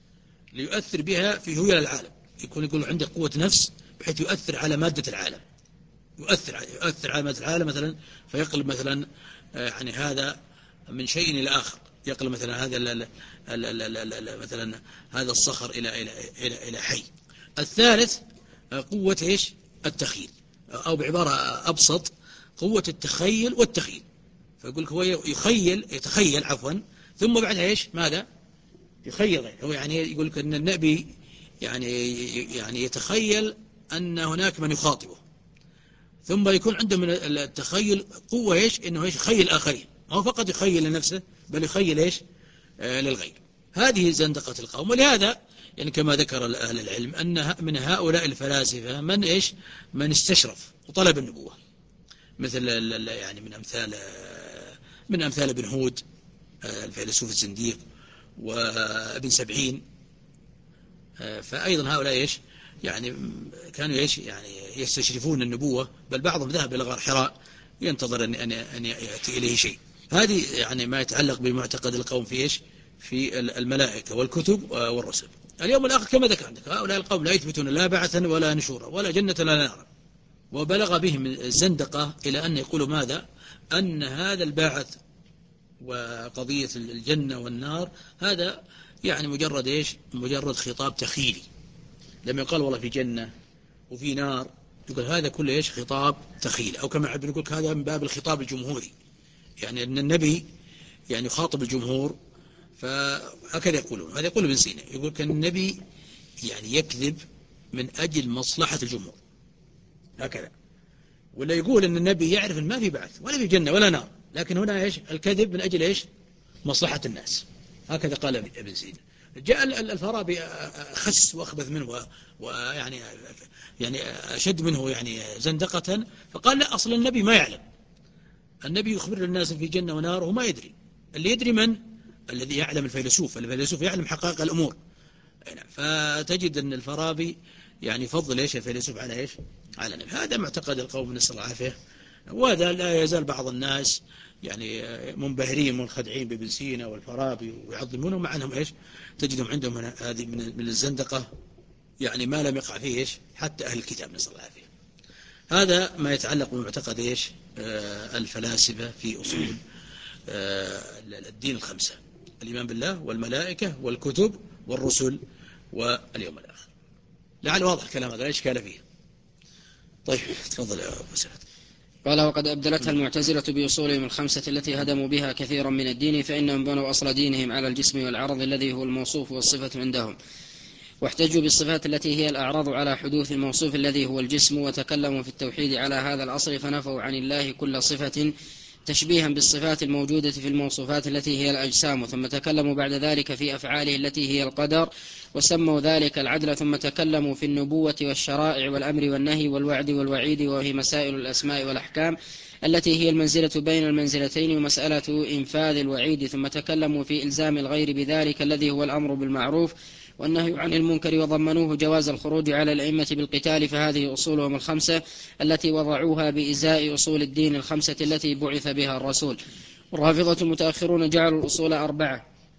ليؤثر بها في هيول العالم. يكون يقول عنده قوة نفس بحيث يؤثر على مادة العالم، يؤثر يؤثر على مادة العالم مثلا، فيقلب مثلا يعني هذا من شيء إلى آخر، يقلب مثلا هذا ال ال ال مثلا هذا الصخر إلى إلى إلى إلى حي. الثالث قوة إيش؟ التخيل، أو بعبارة أبسط قوة التخيل والتخيل. فيقول هو يخيل يتخيل عفوا ثم بعدها إيش؟ ماذا؟ يخيل. هو يعني يقول لك أن النبي يعني يعني يتخيل أن هناك من يخاطبه، ثم يكون عنده من التخيل قوة إيش؟ إنه إيش؟ يخيل الآخرين، ما هو فقط يخيل لنفسه بل يخيل إيش؟ آه للغير. هذه زندقة القوم. ولهذا يعني كما ذكر أهل العلم أن من هؤلاء الفلاسفة من إيش؟ من استشرف وطلب النبوة، مثل يعني من أمثال من أمثال ابن هود الفيلسوف الزنديق، وابن سبعين. فأيضا هؤلاء إيش؟ يعني كانوا إيش؟ يعني يستشرفون النبوة، بل بعضهم ذهب إلى غار حراء ينتظر أن أن أن يأتي إليه شيء. هذه يعني ما يتعلق بمعتقد القوم في إيش؟ في الملائكة والكتب والرسل. اليوم الآخر كما ذكر عندك هؤلاء القوم لا يثبتون لا بعثا ولا نشورا ولا جنة ولا نارا، وبلغ بهم الزندقة إلى أن يقولوا ماذا؟ أن هذا البعث وقضية الجنة والنار هذا يعني مجرد إيش؟ مجرد خطاب تخيلي. لما يقال والله في جنة وفي نار يقول هذا كله إيش؟ خطاب تخيلي، أو كما يقول هذا من باب الخطاب الجمهوري، يعني أن النبي يعني يخاطب الجمهور. فهكذا يقولون، هذا يقول ابن سينا، يقول كان النبي يعني يكذب من أجل مصلحة الجمهور هكذا، ولا يقول أن النبي يعرف أن ما في بعث ولا في جنة ولا نار، لكن هنا إيش؟ الكذب من أجل إيش؟ مصلحة الناس. هكذا قال ابن سينا. جاء الفارابي خس وأخبث منه ويعني يعني أشد منه يعني زندقة، فقال لا، أصل النبي ما يعلم، النبي يخبر الناس في جنة ونار وما يدري. اللي يدري من؟ الذي يعلم الفيلسوف، الفيلسوف يعلم حقائق الأمور. فتجد أن الفارابي يعني فضل إيش؟ الفيلسوف على إيش؟ على النبي. هذا معتقد القوم نسأل الله العافية، وهذا لا يزال بعض الناس يعني منبهرين منخدعين بابن سينا والفارابي ويعظمونه، مع أنهم إيش؟ تجدهم عندهم هذه من الزندقة يعني ما لم يقع فيه إيش؟ حتى أهل الكتاب نسأل الله العافية. هذا ما يتعلق بمعتقد إيش؟ آه الفلاسفة في أصول آه الدين الخمسة: الإيمان بالله والملائكة والكتب والرسل واليوم الآخر. لعل واضح الكلام هذا، لا إشكال فيه. طيب تفضل يا أبو سعد. قال وقد أبدلتها المعتزلة بأصولهم الخمسة التي هدموا بها كثيرا من الدين، فإنهم بنوا أصل دينهم على الجسم والعرض الذي هو الموصوف والصفة عندهم، واحتجوا بالصفات التي هي الأعراض على حدوث الموصوف الذي هو الجسم، وتكلموا في التوحيد على هذا الأصل، فنفوا عن الله كل صفة تشبيها بالصفات الموجودة في الموصوفات التي هي الأجسام، ثم تكلموا بعد ذلك في أفعاله التي هي القدر وسموا ذلك العدل، ثم تكلموا في النبوة والشرائع والأمر والنهي والوعد والوعيد، وفي مسائل الأسماء والأحكام التي هي المنزلة بين المنزلتين ومسألة إنفاذ الوعيد، ثم تكلموا في إلزام الغير بذلك الذي هو الأمر بالمعروف والنهي عن المنكر، وضمنوه جواز الخروج على الأئمة بالقتال. فهذه أصولهم الخمسة التي وضعوها بإزاء أصول الدين الخمسة التي بعث بها الرسول. الرافضة المتأخرون جعلوا الأصول أربعة: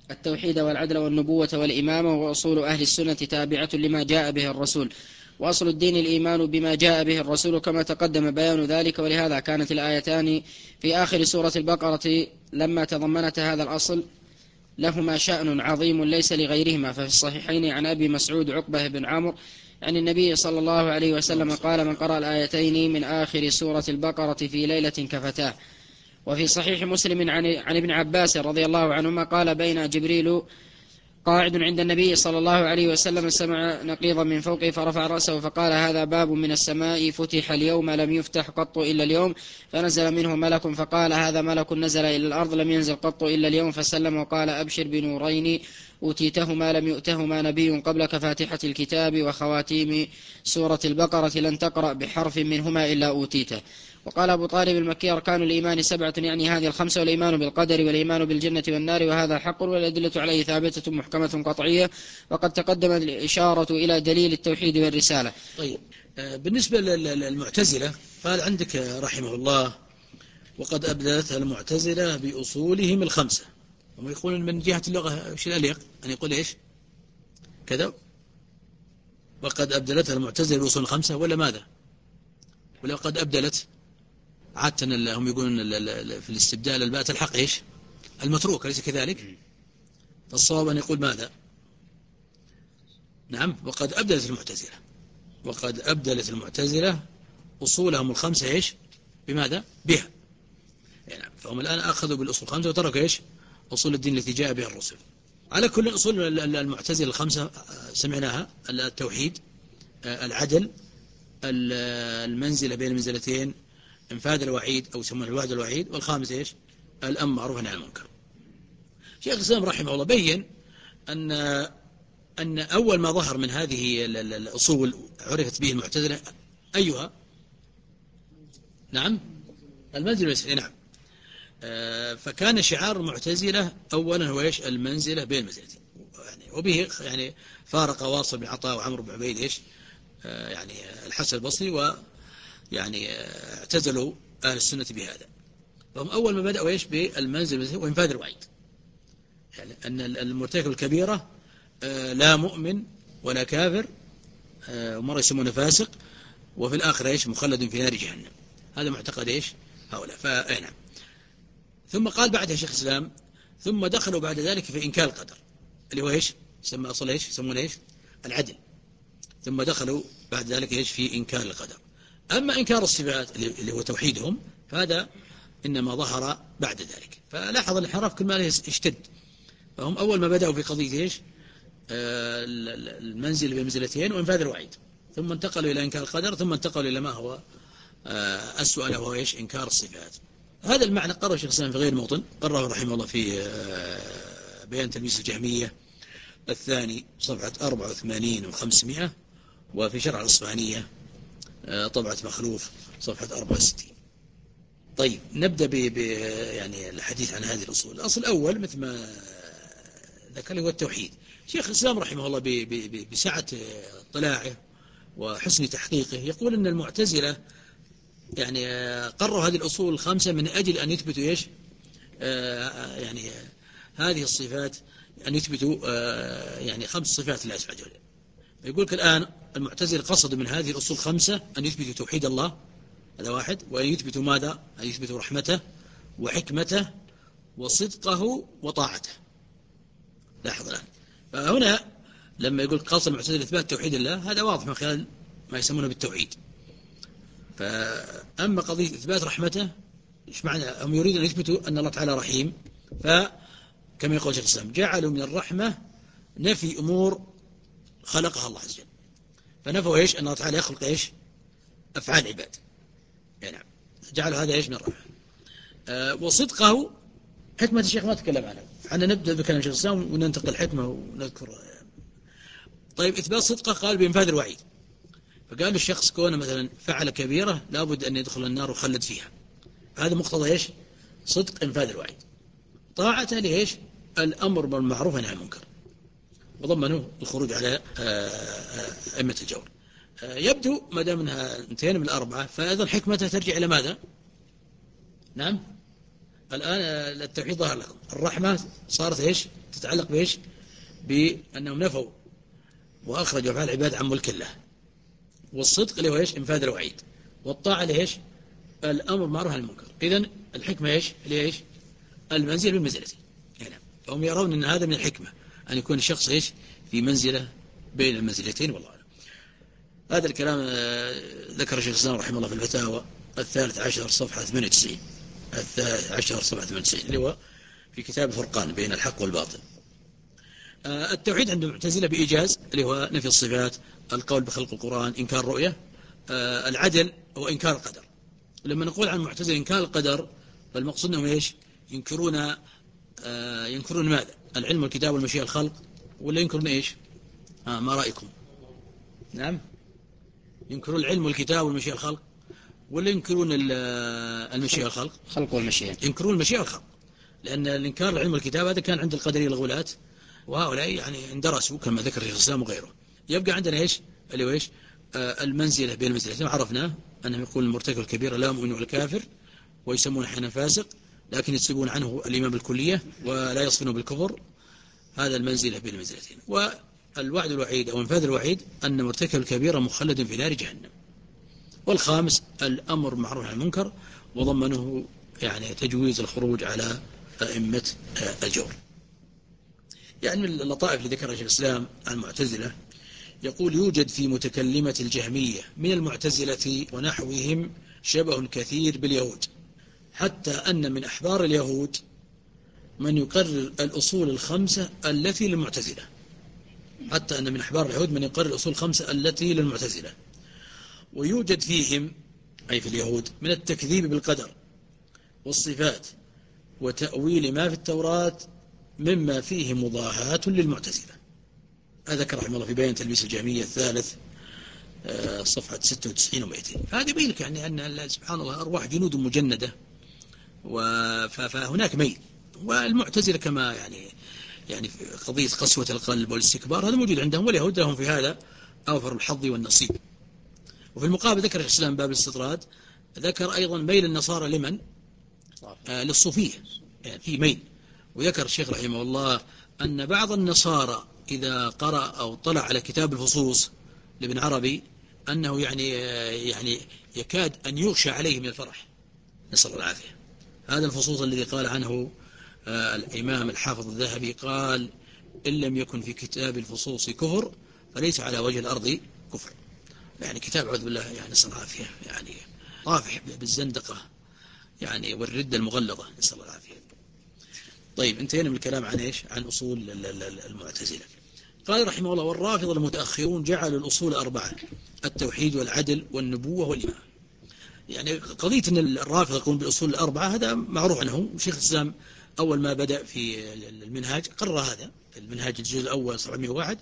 التوحيد والعدل والنبوة والإمامة، وأصول أهل السنة تابعة لما جاء به الرسول، وأصل الدين الإيمان بما جاء به الرسول كما تقدم بيان ذلك. ولهذا كانت الآيتان في آخر سورة البقرة لما تضمنت هذا الأصل لهما شأن عظيم ليس لغيرهما. ففي الصحيحين عن أبي مسعود عقبة بن عمرو عن النبي صلى الله عليه وسلم قال: من قرأ الآيتين من آخر سورة البقرة في ليلة كفتاه. وفي صحيح مسلم عن, عن ابن عباس رضي الله عنهما قال: بين جبريل قاعد عند النبي صلى الله عليه وسلم سمع نقيضا من فوقه فرفع رأسه فقال: هذا باب من السماء فتح اليوم لم يفتح قط إلا اليوم. فنزل منه ملك فقال: هذا ملك نزل إلى الأرض لم ينزل قط إلا اليوم. فسلم وقال: أبشر بنورين أوتيتهما لم يؤتهما نبي قبلك، فاتحة الكتاب وخواتيم سورة البقرة، لن تقرأ بحرف منهما إلا أوتيته. وقال أبو طالب المكي: أركان الإيمان سبعة، يعني هذه الخمسة: والإيمان بالقدر، والإيمان بالجنة والنار، وهذا حق، والأدلة عليه ثابتة محكمة قطعية. وقد تقدم الإشارة إلى دليل التوحيد والرسالة. طيب، بالنسبة للمعتزلة قال عندك رحمه الله: وقد أبدلتها المعتزلة بأصولهم الخمسة. هم يقولون من جهة اللغة ايش الأليق أن يقول إيش كذا؟ وقد أبدلتها المعتزلة بأصول الخمسة ولا ماذا؟ ولا قد أبدلت؟ عادة هم يقولون في الاستبدال الباء تلحق إيش؟ المتروك، أليس كذلك؟ فالصواب أن يقول ماذا؟ نعم، وقد أبدلت المعتزلة وقد أبدلت المعتزلة أصولهم الخمسة إيش؟ بماذا؟ بها. يعني فهم الآن أخذوا بالأصول الخمسة وتركوا إيش؟ أصول الدين التي جاء بها الرسل. على كل أصول المعتزلة الخمسة سمعناها: التوحيد، العدل، المنزلة بين المنزلتين، انفاذ الوعيد أو يسمونه الوعد الوعيد، والخامس إيش؟ الأمر معروف عن المنكر. شيخ الإسلام رحمه الله بين أن أن أول ما ظهر من هذه الأصول عرفت به المعتزلة أيها؟ نعم، المنزل والمنزلة. نعم. فكان شعار المعتزلة أولا هو إيش؟ المنزلة بين المنزلتين، يعني وبه يعني فارق واصل بن عطاء وعمرو بن عبيد إيش؟ يعني الحسن البصري، ويعني اعتزلوا أهل السنة بهذا. فهم أول ما بدأوا إيش؟ بالمنزل وإنفاذ الوعيد، يعني أن المرتكب الكبيرة لا مؤمن ولا كافر، ومرة يسمونه فاسق، وفي الآخر إيش؟ مخلد في نار جهنم. هذا معتقد إيش؟ هؤلاء. فأنا ثم قال بعدها شيخ الإسلام: ثم دخلوا بعد ذلك في إنكار القدر، اللي هو إيش؟ يسمى أصل إيش؟ يسمونه إيش؟ العدل. ثم دخلوا بعد ذلك إيش؟ في إنكار القدر. أما إنكار الصفات اللي هو توحيدهم فهذا إنما ظهر بعد ذلك. فلاحظ الانحراف كل ما يشتد. فهم أول ما بدأوا في قضية إيش؟ آه المنزل بمنزلتين وإنفاذ الوعيد، ثم انتقلوا إلى إنكار القدر، ثم انتقلوا إلى ما هو آه أسوأ، وهو إيش؟ إنكار الصفات. هذا المعنى قرر شيخ الإسلام في غير موطن، قرره رحمه الله في آه بيان تلبيس الجهمية الثاني صفحة أربعة وثمانين وخمسمائة، وفي شرح الإصفهانية آه طبعة مخلوف صفحة أربعة وستين. طيب، نبدأ ب يعني الحديث عن هذه الأصول. الأصل الأول مثل ما ذكر هو التوحيد. شيخ الإسلام رحمه الله بسعة اطلاعه وحسن تحقيقه يقول أن المعتزلة يعني قرروا هذه الأصول الخمسة من أجل أن يثبتوا إيش؟ آه يعني هذه الصفات، أن يثبتوا آه يعني خمس صفات لله سبحانه وتعالى. يقول لك الآن المعتزلة قصدوا من هذه الأصول الخمسة أن يثبتوا توحيد الله، هذا واحد، وأن يثبتوا ماذا؟ أن يثبتوا رحمته وحكمته وصدقه وطاعته. لاحظ الآن، فهنا لما يقول قصد المعتزلة إثبات توحيد الله، هذا واضح من خلال ما يسمونه بالتوحيد. فأما قضية إثبات رحمته، إيش معنى؟ هم يريدون أن يثبتوا أن الله تعالى رحيم، فكما يقول شيخ الإسلام جعلوا من الرحمة نفي أمور خلقها الله عز وجل، فنفوا إيش؟ أن الله تعالى يخلق إيش؟ أفعال عباد. يعني نعم، جعلوا هذا إيش؟ من الرحمة. أه وصدقه، حكمة الشيخ ما تكلم عنها، أنا نبدأ بكلام شيخ الإسلام وننتقل حكمة ونذكر. طيب، إثبات صدقه قال بإنفاذ الوعيد، فقال الشخص كونه مثلا فعل كبيرة لابد أن يدخل النار وخلد فيها، هذا مقتضى إيش؟ صدق إنفاذ الوعيد. طاعته لإيش؟ الأمر بالمعروف والنهي عن المنكر، وضمنه الخروج على أئمة الجور. يبدو ما دام انها انتهينا من الأربعة، فأيضا حكمته ترجع إلى ماذا؟ نعم، الآن التوحيد ظهر لكم. الرحمة صارت إيش؟ تتعلق بإيش؟ بأنهم نفوا وأخرجوا أفعال العباد عن ملك الله. والصدق اللي هو إيش؟ إنفاذ الوعيد. والطاعة اللي إيش؟ الأمر معروف عن المنكر. إذن الحكمة إيش؟ اللي إيش؟ المنزل بالمنزلتين. يعني هم يرون أن هذا من الحكمة، أن يكون الشخص إيش؟ في منزلة بين المنزلتين. والله أعلم. هذا الكلام ذكر الشيخ الإسلام رحمه الله في الفتاوى الثالث عشر صفحة ثمانية وتسعين، الثالث عشر صفحة ثمانية وتسعين، اللي هو في كتاب الفرقان بين الحق والباطل. التوحيد عند المعتزلة بإيجاز اللي هو نفي الصفات، القول بخلق القرآن، إنكار الرؤية، العدل وإنكار القدر. لما نقول عن المعتزلة إنكار القدر فالمقصود أنهم إيش؟ ينكرون ينكرون ماذا؟ العلم والكتاب والمشيئة الخلق، ولا ينكرون إيش؟ آه ما رأيكم؟ نعم، ينكرون العلم والكتاب والمشيئة الخلق، ولا ينكرون المشيئة الخلق؟ خلق والمشيئة. ينكرون المشيئة والخلق، لأن الإنكار العلم والكتاب هذا كان عند القدرية الغلاة، وهؤلاء يعني اندرسوا كما ذكر الشيخ الإسلام وغيره. يبقى عندنا إيش؟ اللي هو إيش؟ آه المنزلة بين المنزلتين. عرفنا أنهم يقول المرتكب الكبير لا مؤمن ولا كافر، ويسمون أحيانا فاسق، لكن يسبون عنه الإمام بالكلية ولا يصفونه بالكفر. هذا المنزلة بين المنزلتين. والوعد الوعيد أو انفاذ الوعيد أن مرتكب الكبيرة مخلد في نار جهنم. والخامس الأمر معروف عن المنكر، وضمنه يعني تجويز الخروج على أئمة الجور. يعني من اللطائف اللي ذكرها شيخ الإسلام عن المعتزلة، يقول يوجد في متكلمة الجهمية من المعتزلة ونحوهم شبه كثير باليهود، حتى أن من أحبار اليهود من يقرر الأصول الخمسة التي للمعتزلة حتى أن من أحبار اليهود من يقرر الأصول الخمسة التي للمعتزلة. ويوجد فيهم أي في اليهود من التكذيب بالقدر والصفات وتأويل ما في التوراة مما فيه مضاهاة للمعتزلة. هذا ذكر رحمه الله في بيان تلبيس الجهمية الثالث صفحة ستة وتسعين ومئتين. هذا يبين لك يعني أن سبحان الله أرواح جنود مجندة، فهناك ميل. والمعتزلة كما يعني يعني قضية قسوة القلب والاستكبار هذا موجود عندهم، واليهود لهم في هذا أوفر الحظ والنصيب. وفي المقابل ذكر الإسلام باب الاستطراد، ذكر أيضا ميل النصارى لمن؟ آه للصوفية، يعني في ميل. وذكر الشيخ رحمه الله أن بعض النصارى إذا قرأ أو طلع على كتاب الفصوص لابن عربي أنه يعني يعني يكاد أن يغشى عليه من الفرح، نسأل الله العافية. هذا الفصوص الذي قال عنه آه الإمام الحافظ الذهبي، قال إن لم يكن في كتاب الفصوص كفر فليس على وجه الأرض كفر. يعني كتاب عوذ بالله يعني نسأل الله العافية، يعني طافح بالزندقة يعني والردة المغلظة، نسأل الله العافية. طيب انتهينا من الكلام عن إيش؟ عن أصول المعتزلة. قال رحمه الله والرافضة المتأخرون جعلوا الأصول أربعة: التوحيد والعدل والنبوة والإمامة. يعني قضية أن الرافضة يقوم بالأصول الأربعة هذا معروف عنه. شيخ الإسلام أول ما بدأ في المنهاج قرر هذا، المنهاج الجزء الأول سبعمائة وواحد.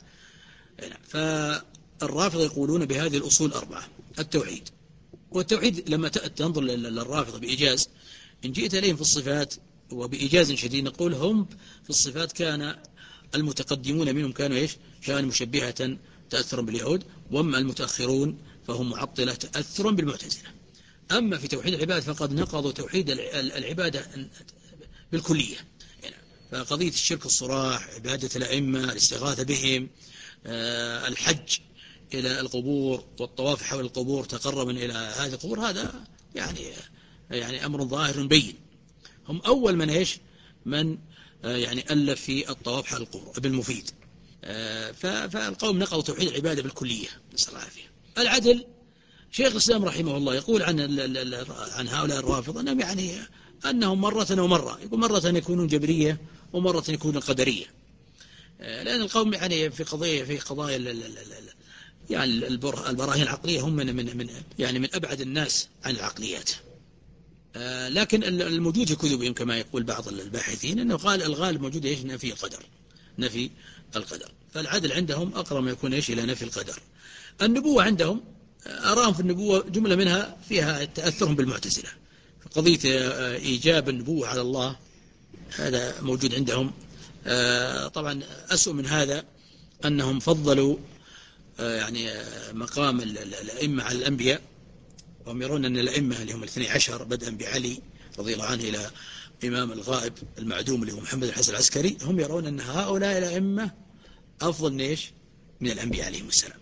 فالرافضة يقولون بهذه الأصول أربعة: التوحيد. والتوحيد لما تنظر للرافضة بإيجاز، إن جئت إليهم في الصفات وبإيجاز شديد نقول هم في الصفات كان المتقدمون منهم كانوا إيش؟ كانوا مشبهة تأثرا باليهود، وأما المتأخرون فهم معطلة تأثرا بالمعتزلة. أما في توحيد العباد فقد نقضوا توحيد العبادة بالكلية. يعني فقضية الشرك الصراح، عبادة الأئمة، الاستغاثة بهم، الحج إلى القبور والطواف حول القبور تقربا إلى هذه القبور، هذا يعني يعني أمر ظاهر بين. هم أول من إيش؟ من يعني ألف في الطواف حول القبور ابن المفيد. فالقوم نقضوا توحيد العبادة بالكلية، نسأل الله العافية. العدل، شيخ الإسلام رحمه الله يقول عن عن هؤلاء الرافضة أنهم يعني أنهم مرة ومرة، يقول مرة يكونون جبرية ومرة يكونون قدرية، لأن القوم يعني في قضايا في قضايا يعني البراهين العقلية هم من من من يعني من أبعد الناس عن العقليات. لكن الموجود في كتبهم كما يقول بعض الباحثين أنه قال الغالب موجود إيش؟ نفي القدر، نفي القدر. فالعدل عندهم أقرب ما يكون إيش؟ إلى نفي القدر. النبوة عندهم أراهم في النبوة جملة منها فيها تأثرهم بالمعتزلة، قضية إيجاب النبوة على الله هذا موجود عندهم. طبعا أسوأ من هذا أنهم فضلوا يعني مقام الأئمة على الأنبياء، وهم يرون أن الأئمة اللي هم الاثني عشر بدءا بعلي رضي الله عنه إلى إمام الغائب المعدوم اللي هو محمد الحسن العسكري، هم يرون أن هؤلاء الأئمة أفضل نيش من الأنبياء عليهم السلام.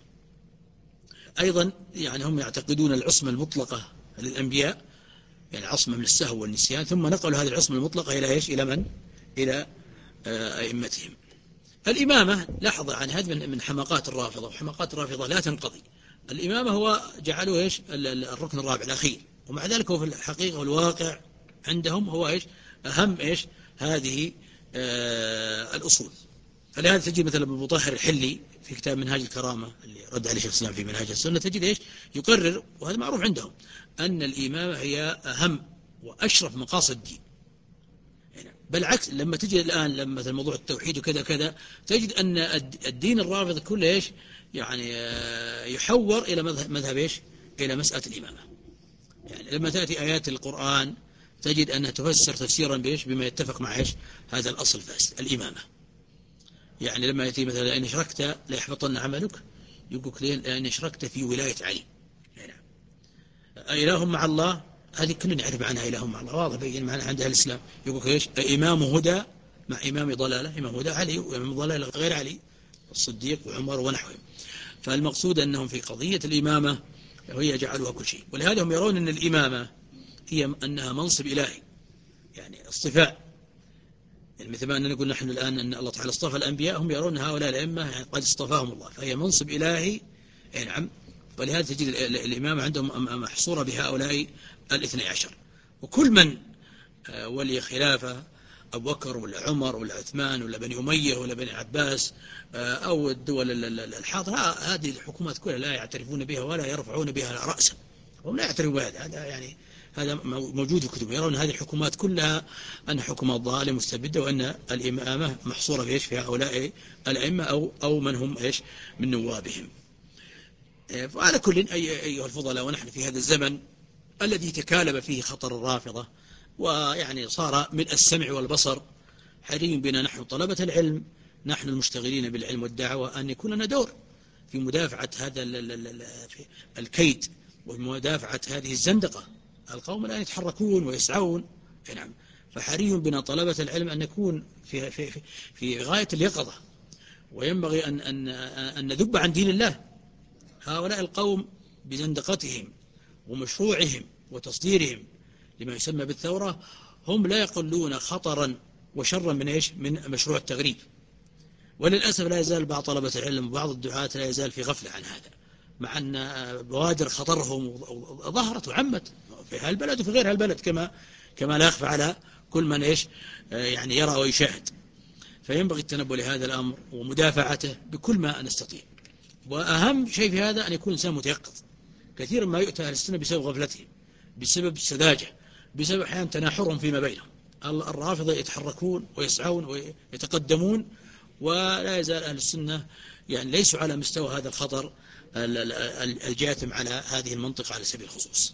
أيضا يعني هم يعتقدون العصمة المطلقة للأنبياء، يعني عصمة من السهو والنسيان، ثم نقلوا هذه العصمة المطلقة إلى إيش؟ إلى من؟ إلى أئمتهم. الإمامة لاحظ عن هذا من حماقات الرافضة، وحماقات الرافضة لا تنقضي. الإمامة هو جعلوا إيش؟ الركن الرابع الأخير، ومع ذلك هو في الحقيقة والواقع عندهم هو إيش؟ أهم إيش؟ هذه آه الأصول. فلهذا تجد مثلا ابن مطهر الحلي في كتاب منهاج الكرامة اللي رد عليه شيخ الإسلام في منهاج السنة، تجد إيش؟ يقرر، وهذا معروف عندهم، أن الإمامة هي أهم وأشرف مقاصد الدين. بل عكس، لما تجي الآن لما مثل موضوع التوحيد وكذا كذا، تجد أن الدين الرافض كله إيش؟ يعني يحور إلى مذهب, مذهب إيش؟ إلى مسألة الإمامة. يعني لما تأتي آيات القرآن تجد أنها تفسر تفسيرا بإيش؟ بما يتفق مع إيش؟ هذا الأصل فاسد الإمامة. يعني لما يأتي مثلا إن أشركت ليحبطن عملك، يقول لي إن أشركت في ولاية علي. يعني إله مع الله، هذه كلنا نعرف معناها إله مع الله، واضح بين معناها عند أهل الإسلام. يقول إيش؟ إمام هدى مع إمام ضلالة، إمام هدى علي وإمام ضلالة غير علي، الصديق وعمر ونحوهم. فالمقصود أنهم في قضية الإمامة هي جعلوها كل شيء، ولهذا هم يرون أن الإمامة هي أنها منصب إلهي، يعني اصطفاء. يعني مثل ما أننا نقول نحن الآن أن الله تعالى اصطفى الأنبياء، هم يرون هؤلاء الأئمة يعني قد اصطفاهم الله، فهي منصب إلهي. يعني نعم. ولهذا تجد الإمامة عندهم محصورة بهؤلاء الاثني عشر، وكل من ولي خلافة، أبو بكر ولا عمر ولا عثمان ولا بني أمية ولا بني عباس أو الدول الحاضرة، هذه الحكومات كلها لا يعترفون بها ولا يرفعون بها رأسا، هم لا يعترفون بها. هذا يعني هذا موجود في كتب، يرون هذه الحكومات كلها أن حكومات ضالة مستبدة، وأن الإمامة محصورة في إيش؟ في هؤلاء الأئمة أو أو من هم إيش؟ من نوابهم. وعلى كل أيها الفضلاء، ونحن في هذا الزمن الذي تكالب فيه خطر الرافضة ويعني صار ملء السمع والبصر، حري بنا نحن طلبة العلم، نحن المشتغلين بالعلم والدعوة، أن يكون لنا دور في مدافعة هذا الكيد ومدافعة هذه الزندقة. القوم الآن يتحركون ويسعون. نعم. فحري بنا طلبة العلم أن نكون في, في, في, في غاية اليقظة، وينبغي أن, أن, أن نذب عن دين الله. هؤلاء القوم بزندقتهم ومشروعهم وتصديرهم لما يسمى بالثورة، هم لا يقلون خطرا وشرا من إيش؟ من مشروع التغريب. وللأسف لا يزال بعض طلبة العلم وبعض الدعاة لا يزال في غفلة عن هذا، مع أن بوادر خطرهم ظهرت وعمت في هالبلد وفي غير هالبلد، كما كما لا يخفى على كل من إيش؟ يعني يرى ويشاهد. فينبغي التنبؤ لهذا الأمر ومدافعته بكل ما نستطيع. وأهم شيء في هذا أن يكون الإنسان متيقظ. كثيرا ما يؤتى أهل السنة بسبب غفلتهم، بسبب السذاجة، بسبب أحيانا تناحرهم فيما بينهم. الرافضة يتحركون ويسعون ويتقدمون، ولا يزال أهل السنة يعني ليسوا على مستوى هذا الخطر الجاثم على هذه المنطقة على سبيل الخصوص.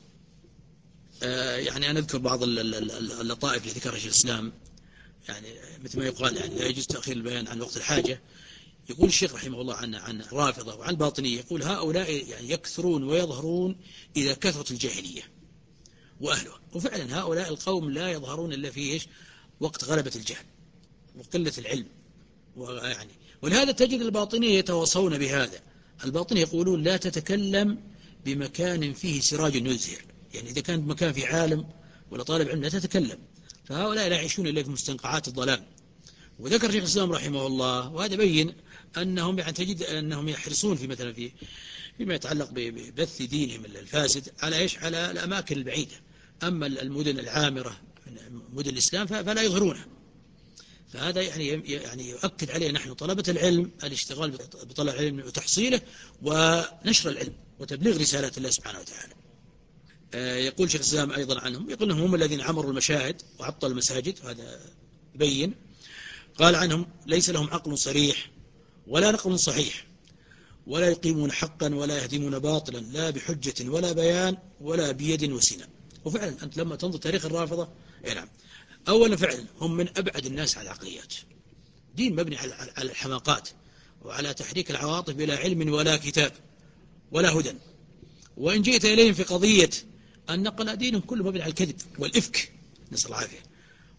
يعني أنا أذكر بعض اللطائف اللي ذكرها شيخ الإسلام، يعني مثل ما يقال يعني لا يجوز تأخير البيان عن وقت الحاجة. يقول الشيخ رحمه الله عن عن الرافضة وعن الباطنية، يقول هؤلاء يعني يكثرون ويظهرون إذا كثرت الجاهلية وأهلها. وفعلا هؤلاء القوم لا يظهرون إلا في إيش؟ وقت غلبة الجهل وقلة العلم. ويعني ولهذا تجد الباطنية يتواصون بهذا. الباطنية يقولون لا تتكلم بمكان فيه سراج يزهر، يعني إذا كان بمكان في عالم ولا طالب علم لا تتكلم. فهؤلاء لا يعيشون إلا في مستنقعات الضلال. وذكر شيخ الإسلام رحمه الله، وهذا بين أنهم يعني تجد أنهم يحرصون في مثلا في فيما يتعلق ببث دينهم الفاسد على إيش؟ على الأماكن البعيدة. أما المدن العامرة مدن الإسلام فلا يظهرونها. فهذا يعني يعني يؤكد عليه نحن طلبة العلم الاشتغال بطلب العلم وتحصيله ونشر العلم وتبليغ رسالة الله سبحانه وتعالى. يقول شيخ الإسلام أيضا عنهم، يقول أنهم هم الذين عمروا المشاهد وعطلوا المساجد، وهذا يبين. قال عنهم ليس لهم عقل صريح ولا نقل صحيح، ولا يقيمون حقا ولا يهدمون باطلا، لا بحجة ولا بيان ولا بيد وسنان. وفعلا أنت لما تنظر تاريخ الرافضة، نعم، أولا فعلا هم من أبعد الناس على العقليات. دين مبني على الحماقات وعلى تحريك العواطف بلا علم ولا كتاب ولا هدى. وإن جئت إليهم في قضية النقل، دينهم كله مبني على الكذب والإفك، نسأل العافية.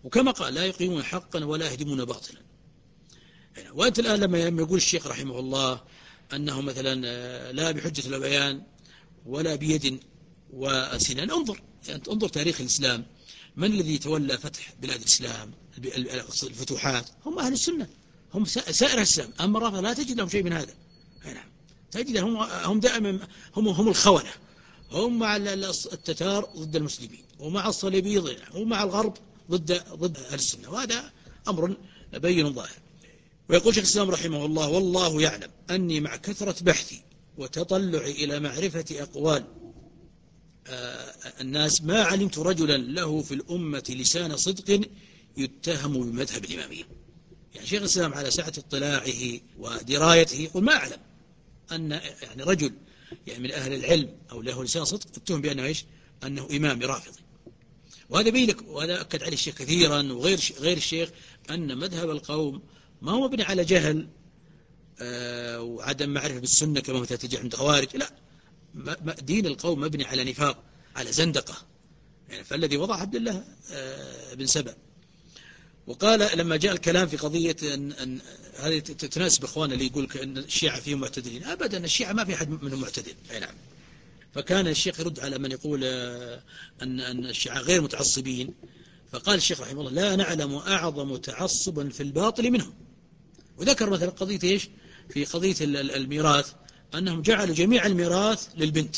وكما قال لا يقيمون حقا ولا يهدمون باطلا. وأنت الآن لما يقول الشيخ رحمه الله أنه مثلا لا بحجة ولا بيان ولا بيد وسنان، انظر يعني انظر تاريخ الإسلام، من الذي تولى فتح بلاد الإسلام الفتوحات؟ هم أهل السنة، هم سائر الإسلام. أما الرافضة لا تجد لهم شيء من هذا. نعم تجد هم هم دائما هم هم الخونة، هم مع التتار ضد المسلمين، ومع الصليبيين، ومع الغرب ضد ضد أهل السنة، وهذا أمر بين ظاهر. ويقول شيخ الإسلام رحمه الله: والله يعلم أني مع كثرة بحثي وتطلعي إلى معرفة أقوال الناس ما علمت رجلا له في الأمة لسان صدق يتهم بمذهب الإمامية. يعني شيخ الإسلام على سعة اطلاعه ودرايته يقول ما أعلم أن يعني رجل يعني من أهل العلم أو له لسان صدق اتهم بأنه إيش؟ أنه إمام رافضي. وهذا بينك، وهذا أكد عليه الشيخ كثيرا وغير غير الشيخ، أن مذهب القوم ما هو مبني على جهل آه وعدم معرفة بالسنة كما مثلا تجي عند خوارج، لا، دين القوم مبني على نفاق، على زندقة. يعني فالذي وضع عبد الله آه بن سبأ. وقال لما جاء الكلام في قضية أن, أن هذه تتناسب إخواننا اللي يقول أن الشيعة فيهم معتدلين، أبدا الشيعة ما في أحد منهم معتدل. أي نعم. فكان الشيخ يرد على من يقول أن أن الشيعة غير متعصبين، فقال الشيخ رحمه الله: لا نعلم أعظم تعصبا في الباطل منهم. وذكر مثلا قضية إيش؟ في قضية الميراث، أنهم جعلوا جميع الميراث للبنت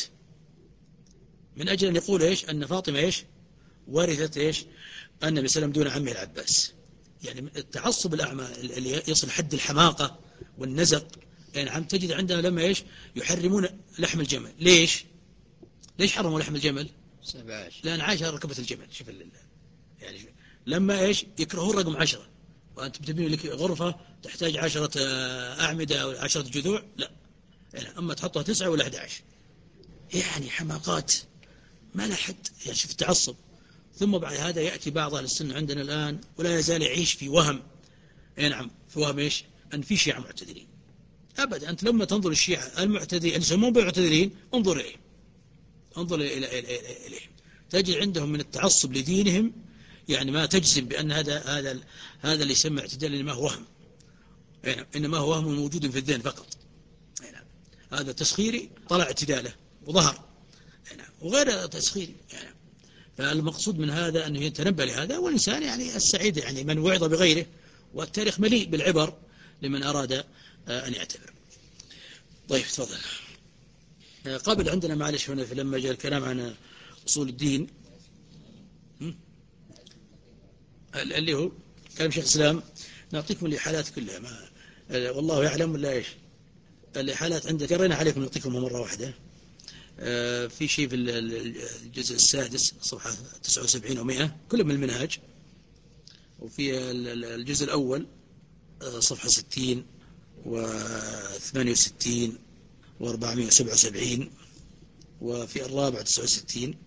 من أجل أن يقول إيش؟ أن فاطمة إيش؟ ورثت إيش؟ النبي صلى الله عليه وسلم دون عمه العباس. يعني التعصب الأعمى اللي يصل حد الحماقة والنزق. يعني عم تجد عندنا لما إيش؟ يحرمون لحم الجمل. ليش؟ ليش حرموا لحم الجمل؟ سبعة عشر. لأن عائشة ركبت الجمل. شوف يعني لما إيش؟ يكرهون رقم عشرة، وأنت بتبني لك غرفة تحتاج عشرة أعمدة أو عشرة جذوع، لا، يعني أما تحطها تسعة ولا أحد عشر. يعني حماقات ما لا حد. يعني شوف التعصب. ثم بعد هذا يأتي بعض أهل السنة عندنا الآن ولا يزال يعيش في وهم. اي نعم، في وهم إيش؟ أن في شيعة معتدلين. أبدا، أنت لما تنظر الشيعة المعتدلين اللي يسمون بالمعتدلين انظر إليهم، انظر إليهم تجد عندهم من التعصب لدينهم يعني ما تجزم بأن هذا هذا هذا اللي يسمى اعتدال إنما هو وهم. نعم. إنما هو وهم موجود في الذهن فقط. نعم. هذا تسخيري طلع اعتداله وظهر. نعم. وغير تسخيري. نعم. فالمقصود من هذا أنه يتنبه لهذا، والإنسان يعني السعيد يعني من وعظ بغيره، والتاريخ مليء بالعبر لمن أراد أن يعتبر. طيب تفضل. قبل عندنا معلش هنا لما جاء الكلام عن أصول الدين اللي هو كلام شيخ الإسلام، نعطيكم الإحالات كلها ما والله يعلم ولا إيش. الإحالات عندك قرينا عليكم، نعطيكم مرة واحدة. في شيء في الجزء السادس صفحة تسعة وسبعين ومئة كله من المنهاج، وفي الجزء الأول صفحة ستين وثمانية وستين وأربعمائة وسبعة وسبعين، وفي الرابع تسعة وستين،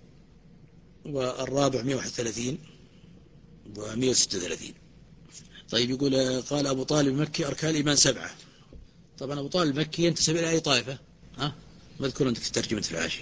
والرابع مئة وواحد وثلاثين ومئة وستة وثلاثين. طيب يقول قال أبو طالب المكي: أركان الإيمان سبعة. طبعا أبو طالب المكي ينتسب إلى أي طائفة؟ ها؟ مذكور عندك في ترجمة في العاشية.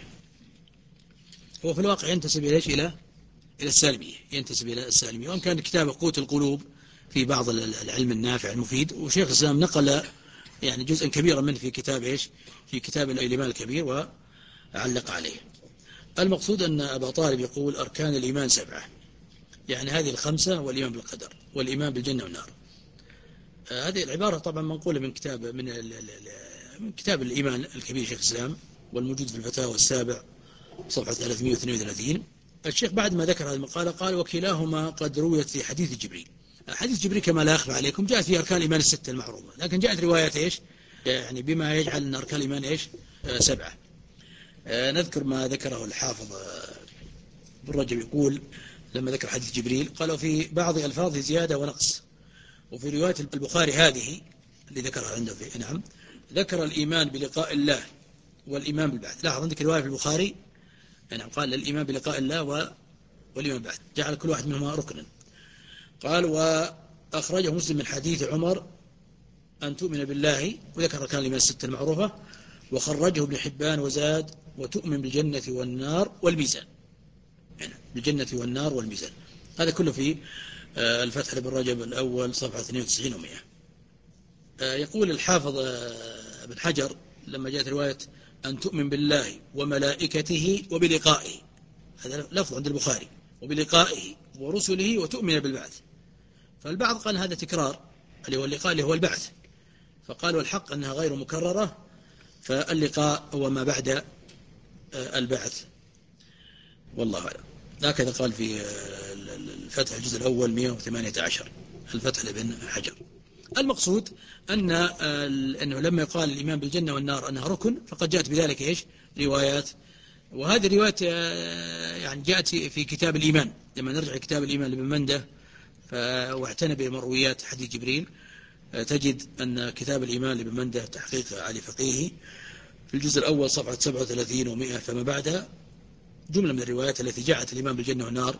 هو في الواقع ينتسب إلى إيش؟ إلى إلى السالمية، ينتسب إلى السالمية. وإن كان كتاب قوت القلوب في بعض العلم النافع المفيد، وشيخ الإسلام نقل يعني جزءا كبيرا منه في كتاب إيش؟ في كتاب الإيمان الكبير وعلق عليه. المقصود أن أبا طالب يقول أركان الإيمان سبعة، يعني هذه الخمسة: والإيمان بالقدر، والإيمان بالجنة والنار. آه هذه العبارة طبعا منقولة من كتاب من من كتاب الإيمان الكبير شيخ الإسلام، والموجود في الفتاوى السابع صفحة ثلاثمائة واثنين وثلاثين. الشيخ بعد ما ذكر هذه المقالة قال: وكلاهما قد رويت في حديث جبريل. حديث جبريل كما لا أخفى عليكم جاءت في أركان الإيمان الستة المعروفة، لكن جاءت روايات إيش؟ يعني بما يجعل أن أركان الإيمان إيش؟ آه سبعة. آه نذكر ما ذكره الحافظ آه ابن رجب، يقول لما ذكر حديث جبريل قالوا في بعض ألفاظه زيادة ونقص. وفي رواية البخاري هذه اللي ذكرها عنده في نعم ذكر الإيمان بلقاء الله والإيمان بالبعث. لاحظ عندك رواية في البخاري نعم قال الإيمان بلقاء الله والإيمان بالبعث، جعل كل واحد منهما ركنا. قال: وأخرجه مسلم من حديث عمر أن تؤمن بالله، وذكر أركان الإيمان الستة المعروفة، وخرجه ابن حبان وزاد: وتؤمن بالجنة والنار والميزان. يعني بالجنة والنار والميزان، هذا كله في الفتح لابن رجب الأول صفحة اثنين وتسعين ومئة. يقول الحافظ ابن حجر لما جاءت رواية أن تؤمن بالله وملائكته وبلقائه، هذا لفظ عند البخاري، وبلقائه ورسله وتؤمن بالبعث. فالبعض قال هذا تكرار اللي هو اللقاء اللي هو البعث، فقالوا الحق أنها غير مكررة، فاللقاء هو ما بعد البعث، والله أعلم. هكذا قال في الفتح الجزء الأول مئة وثمانية عشر، الفتح لابن حجر. المقصود أن أنه لما يقال الإيمان بالجنة والنار أنها ركن، فقد جاءت بذلك إيش روايات، وهذه الروايات يعني جاءت في كتاب الإيمان. لما نرجع كتاب الإيمان لابن منده واعتنى بمرويات حديث جبريل، تجد أن كتاب الإيمان لابن منده تحقيق علي فقيهي في الجزء الأول صفحة سبعة وثلاثين ومئة فما بعدها جملة من الروايات التي جاءت الإيمان بالجنة والنار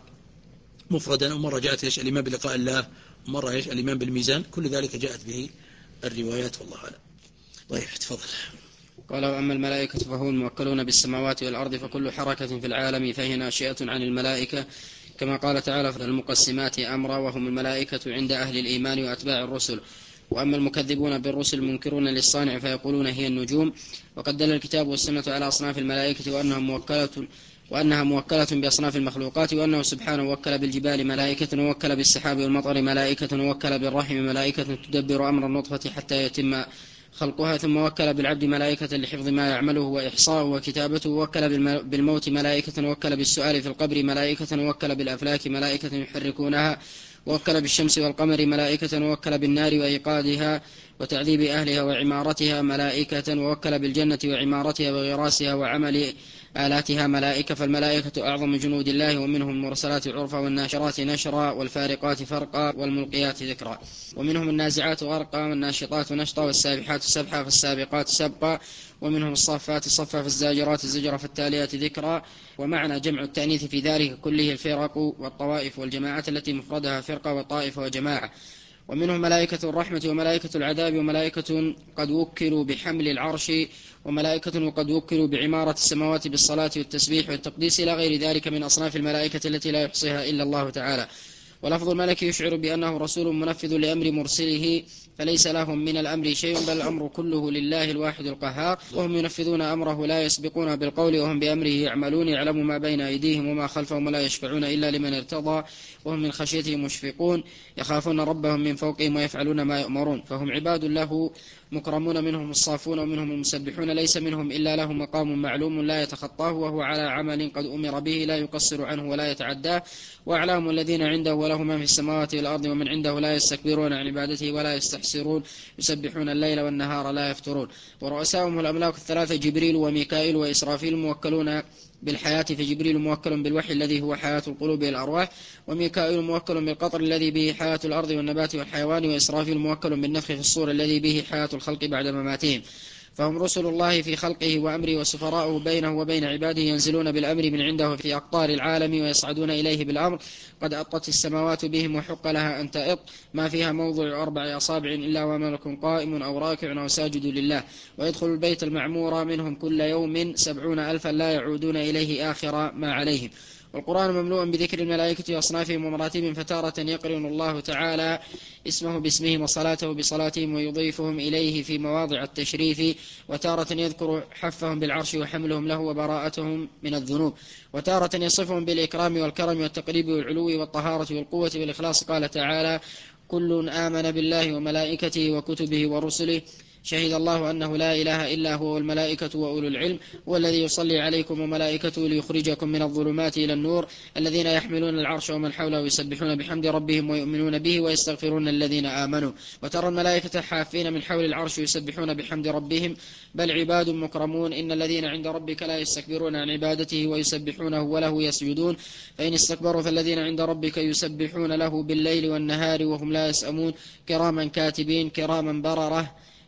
مفردا، ومرة جاءت إيش الإيمان بلقاء الله، ومرة إيش الإيمان بالميزان، كل ذلك جاءت به الروايات، والله أعلم. طيب تفضل. قال وأما الملائكة فهم الموكلون بالسماوات والأرض، فكل حركة في العالم فهي ناشئة عن الملائكة، كما قال تعالى في المقسمات أمرا، وهم الملائكة عند أهل الإيمان وأتباع الرسل. وأما المكذبون بالرسل المنكرون للصانع فيقولون هي النجوم. وقد دل الكتاب والسنة على أصناف الملائكة وأنها موكلة وأنها موكلة بأصناف المخلوقات، وأنه سبحانه وكل بالجبال ملائكة، ووكل بالسحاب والمطر ملائكة، ووكل بالرحم ملائكة تدبر أمر النطفة حتى يتم خلقها، ثم وكل بالعبد ملائكة لحفظ ما يعمله وإحصاءه وكتابته، ووكل بالموت ملائكة، ووكل بالسؤال في القبر ملائكة، ووكل بالأفلاك ملائكة يحركونها، ووكل بالشمس والقمر ملائكة، ووكل بالنار وإيقادها وتعذيب أهلها وعمارتها ملائكة، ووكل بالجنة وعمارتها وغراسها وعمل آلاتها ملائكة. فالملائكة أعظم جنود الله، ومنهم المرسلات عرفا، والناشرات نشرا، والفارقات فرقا، والملقيات ذكرا، ومنهم النازعات غرقا، والناشطات نشطا، والسابحات سبحا، فالسابقات سبقا، ومنهم الصافات صفا، فالزاجرات زجرا، فالتاليات ذكرا. ومعنى جمع التأنيث في ذلك كله الفرق والطوائف والجماعات التي مفردها فرقة وطائفة وجماعة. ومنهم ملائكة الرحمة وملائكة العذاب، وملائكة قد وكلوا بحمل العرش، وملائكة قد وكلوا بعمارة السماوات بالصلاة والتسبيح والتقديس، إلى غير ذلك من أصناف الملائكة التي لا يحصيها إلا الله تعالى. ولفظ الملك يشعر بأنه رسول منفذ لأمر مرسله، فليس لهم من الأمر شيء، بل الأمر كله لله الواحد القهار، وهم ينفذون أمره لا يسبقون بالقول، وهم بأمره يعملون، يعلم ما بين أيديهم وما خلفهم، ولا يشفعون إلا لمن ارتضى، وهم من خشيته مشفقون، يخافون ربهم من فوقهم ويفعلون ما يؤمرون. فهم عباد له مكرمون، منهم الصافون ومنهم المسبحون، ليس منهم إلا له مقام معلوم لا يتخطاه، وهو على عمل قد أمر به لا يقصر عنه ولا يتعداه. وأعلام الذين عنده وله ما في السماوات والأرض ومن عنده لا يستكبرون عن عبادته ولا يستحسرون، يسبحون الليل والنهار لا يفترون. ورؤساهم الأملاك الثلاثة جبريل وميكائيل وإسرافيل موكلون بالحياة، فجبريل موكل بالوحي الذي هو حياة القلوب والأرواح، وميكائيل موكل بالقطر الذي به حياة الأرض والنبات والحيوان، وإسرافيل موكل بالنفخ في الصور الذي به حياة الخلق بعد مماتهم. فهم رسل الله في خلقه وأمره، وسفراؤه بينه وبين عباده، ينزلون بالأمر من عنده في أقطار العالم ويصعدون إليه بالأمر. قد أطت السماوات بهم وحق لها أن تأط، ما فيها موضع أربع أصابع إلا وملك قائم أو راكع أو ساجد لله. ويدخل البيت المعمور منهم كل يوم سبعون ألفا لا يعودون إليه آخر ما عليهم. والقرآن مملوء بذكر الملائكة وأصنافهم ومراتبهم، فتارة يقرن الله تعالى اسمه باسمهم وصلاته بصلاتهم ويضيفهم إليه في مواضع التشريف، وتارة يذكر حفهم بالعرش وحملهم له وبراءتهم من الذنوب، وتارة يصفهم بالإكرام والكرم والتقريب والعلو والطهارة والقوة والإخلاص. قال تعالى: كل آمن بالله وملائكته وكتبه ورسله، شهد الله أنه لا إله إلا هو والملائكة وأولو العلم، والذي يصلي عليكم وملائكته ليخرجكم من الظلمات إلى النور، الذين يحملون العرش ومن حوله يسبحون بحمد ربهم ويؤمنون به ويستغفرون الذين آمنوا. وترى الملائكة حافين من حول العرش يسبحون بحمد ربهم، بل عباد مكرمون، إن الذين عند ربك لا يستكبرون عن عبادته ويسبحونه وله يسجدون، فإن استكبروا فالذين عند ربك يسبحون له بالليل والنهار وهم لا يسأمون، كراما كاتبين كراما بررة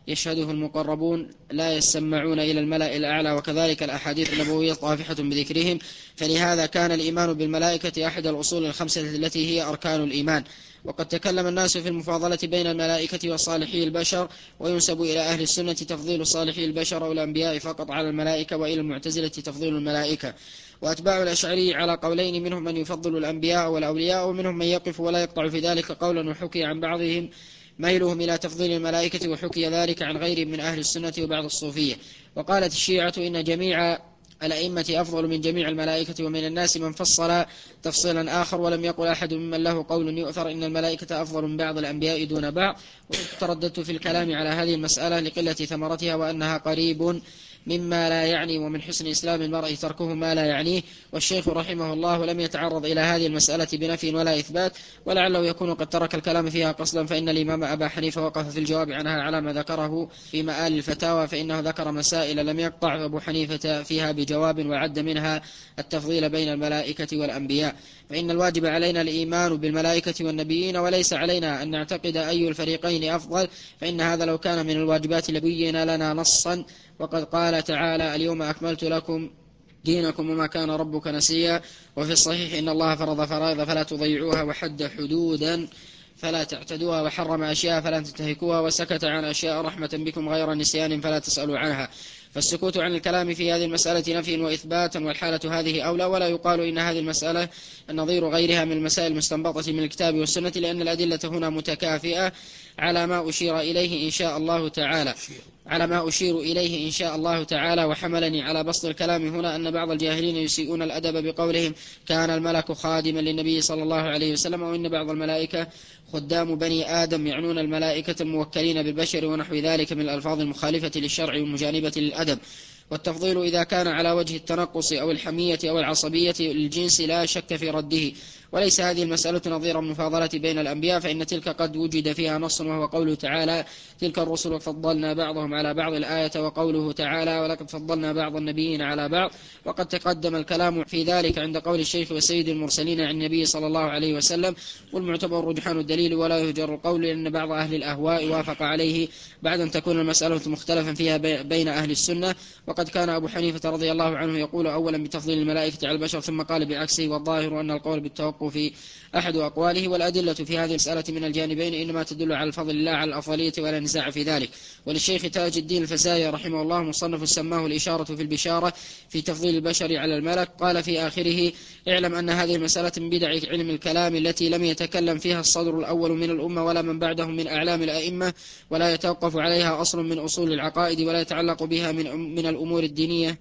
يشهده المقربون لا يسمعون إلى الملأ الأعلى، وكذلك الأحاديث النبوية طافحة بذكرهم. فلهذا كان الإيمان بالملائكة أحد الأصول الخمسة التي هي أركان الإيمان. وقد تكلم الناس في المفاضلة بين الملائكة وصالحي البشر، وينسب إلى أهل السنة تفضيل صالحي البشر والأنبياء فقط على الملائكة، وإلى المعتزلة تفضيل الملائكة. وأتباع الأشعري على قولين، منهم من يفضل الأنبياء والأولياء، ومنهم من يقف ولا يقطع في ذلك قولا، وحكي عن بعضهم ميلهم إلى تفضيل الملائكة، وحكي ذلك عن غير من أهل السنة وبعض الصوفية. وقالت الشيعة إن جميع الأئمة أفضل من جميع الملائكة، ومن الناس من فصل تفصيلا آخر، ولم يقل أحد ممن له قول يؤثر إن الملائكة أفضل من بعض الأنبياء دون بعض. وترددت في الكلام على هذه المسألة لقلة ثمرتها، وأنها قريب مما لا يعني، ومن حسن إسلام المرء تركه ما لا يعنيه. والشيخ رحمه الله لم يتعرض إلى هذه المسألة بنفي ولا إثبات، ولعله يكون قد ترك الكلام فيها قصدا، فإن الإمام أبا حنيفة وقف في الجواب عنها على ما ذكره في مآل الفتاوى، فإنه ذكر مسائل لم يقطع أبو حنيفة فيها بجواب، وعد منها التفضيل بين الملائكة والأنبياء. فإن الواجب علينا الإيمان بالملائكة والنبيين، وليس علينا أن نعتقد أي الفريقين أفضل، فإن هذا لو كان من الواجبات لبين لنا نصا. وقد قال تعالى: اليوم أكملت لكم دينكم وما كان ربك نسيا. وفي الصحيح: إن الله فرض فرائض فلا تضيعوها، وحد حدودا فلا تعتدوها، وحرم أشياء فلا تنتهكوها، وسكت عن أشياء رحمة بكم غير نسيان فلا تسألوا عنها. فالسكوت عن الكلام في هذه المسألة نفي وإثبات، والحالة هذه أولى. ولا يقال إن هذه المسألة نظير غيرها من المسائل المستنبطة من الكتاب والسنة، لأن الأدلة هنا متكافئة على ما أشير إليه إن شاء الله تعالى على ما أشير إليه إن شاء الله تعالى. وحملني على بسط الكلام هنا أن بعض الجاهلين يسيئون الأدب بقولهم: كان الملك خادما للنبي صلى الله عليه وسلم، وإن بعض الملائكة خدام بني آدم، يعنون الملائكة الموكلين بالبشر ونحو ذلك من الألفاظ المخالفة للشرع والمجانبة للأدب. والتفضيل إذا كان على وجه التنقص أو الحمية أو العصبية للجنس لا شك في رده. وليس هذه المسألة نظير المفاضلة بين الأنبياء، فإن تلك قد وجد فيها نص، وهو قوله تعالى: تلك الرسل فضلنا بعضهم على بعض الآية، وقوله تعالى: ولقد فضلنا بعض النبيين على بعض. وقد تقدم الكلام في ذلك عند قول الشيخ: وسيد المرسلين عن النبي صلى الله عليه وسلم. والمعتبر رجحان الدليل، ولا يهجر القول، لأن بعض أهل الأهواء وافق عليه بعد أن تكون المسألة مختلفا فيها بين أهل السنة. وقد كان أبو حنيفة رضي الله عنه يقول أولا بتفضيل الملائكة على البشر، ثم قال بعكسه، والظاهر أن القول بالتوقف أحد أقواله. والأدلة في هذه المسألة من الجانبين إنما تدل على الفضل الله على الأفضلية، ولا نزاع في ذلك. وللشيخ تاج الدين الفزاري رحمه الله مصنف سماه الإشارة في البشارة في تفضيل البشر على الملك، قال في آخره: اعلم أن هذه المسألة من بدع علم الكلام التي لم يتكلم فيها الصدر الأول من الأمة ولا من بعدهم من أعلام الأئمة، ولا يتوقف عليها أصل من أصول العقائد، ولا يتعلق بها من, من الأمور الدينية.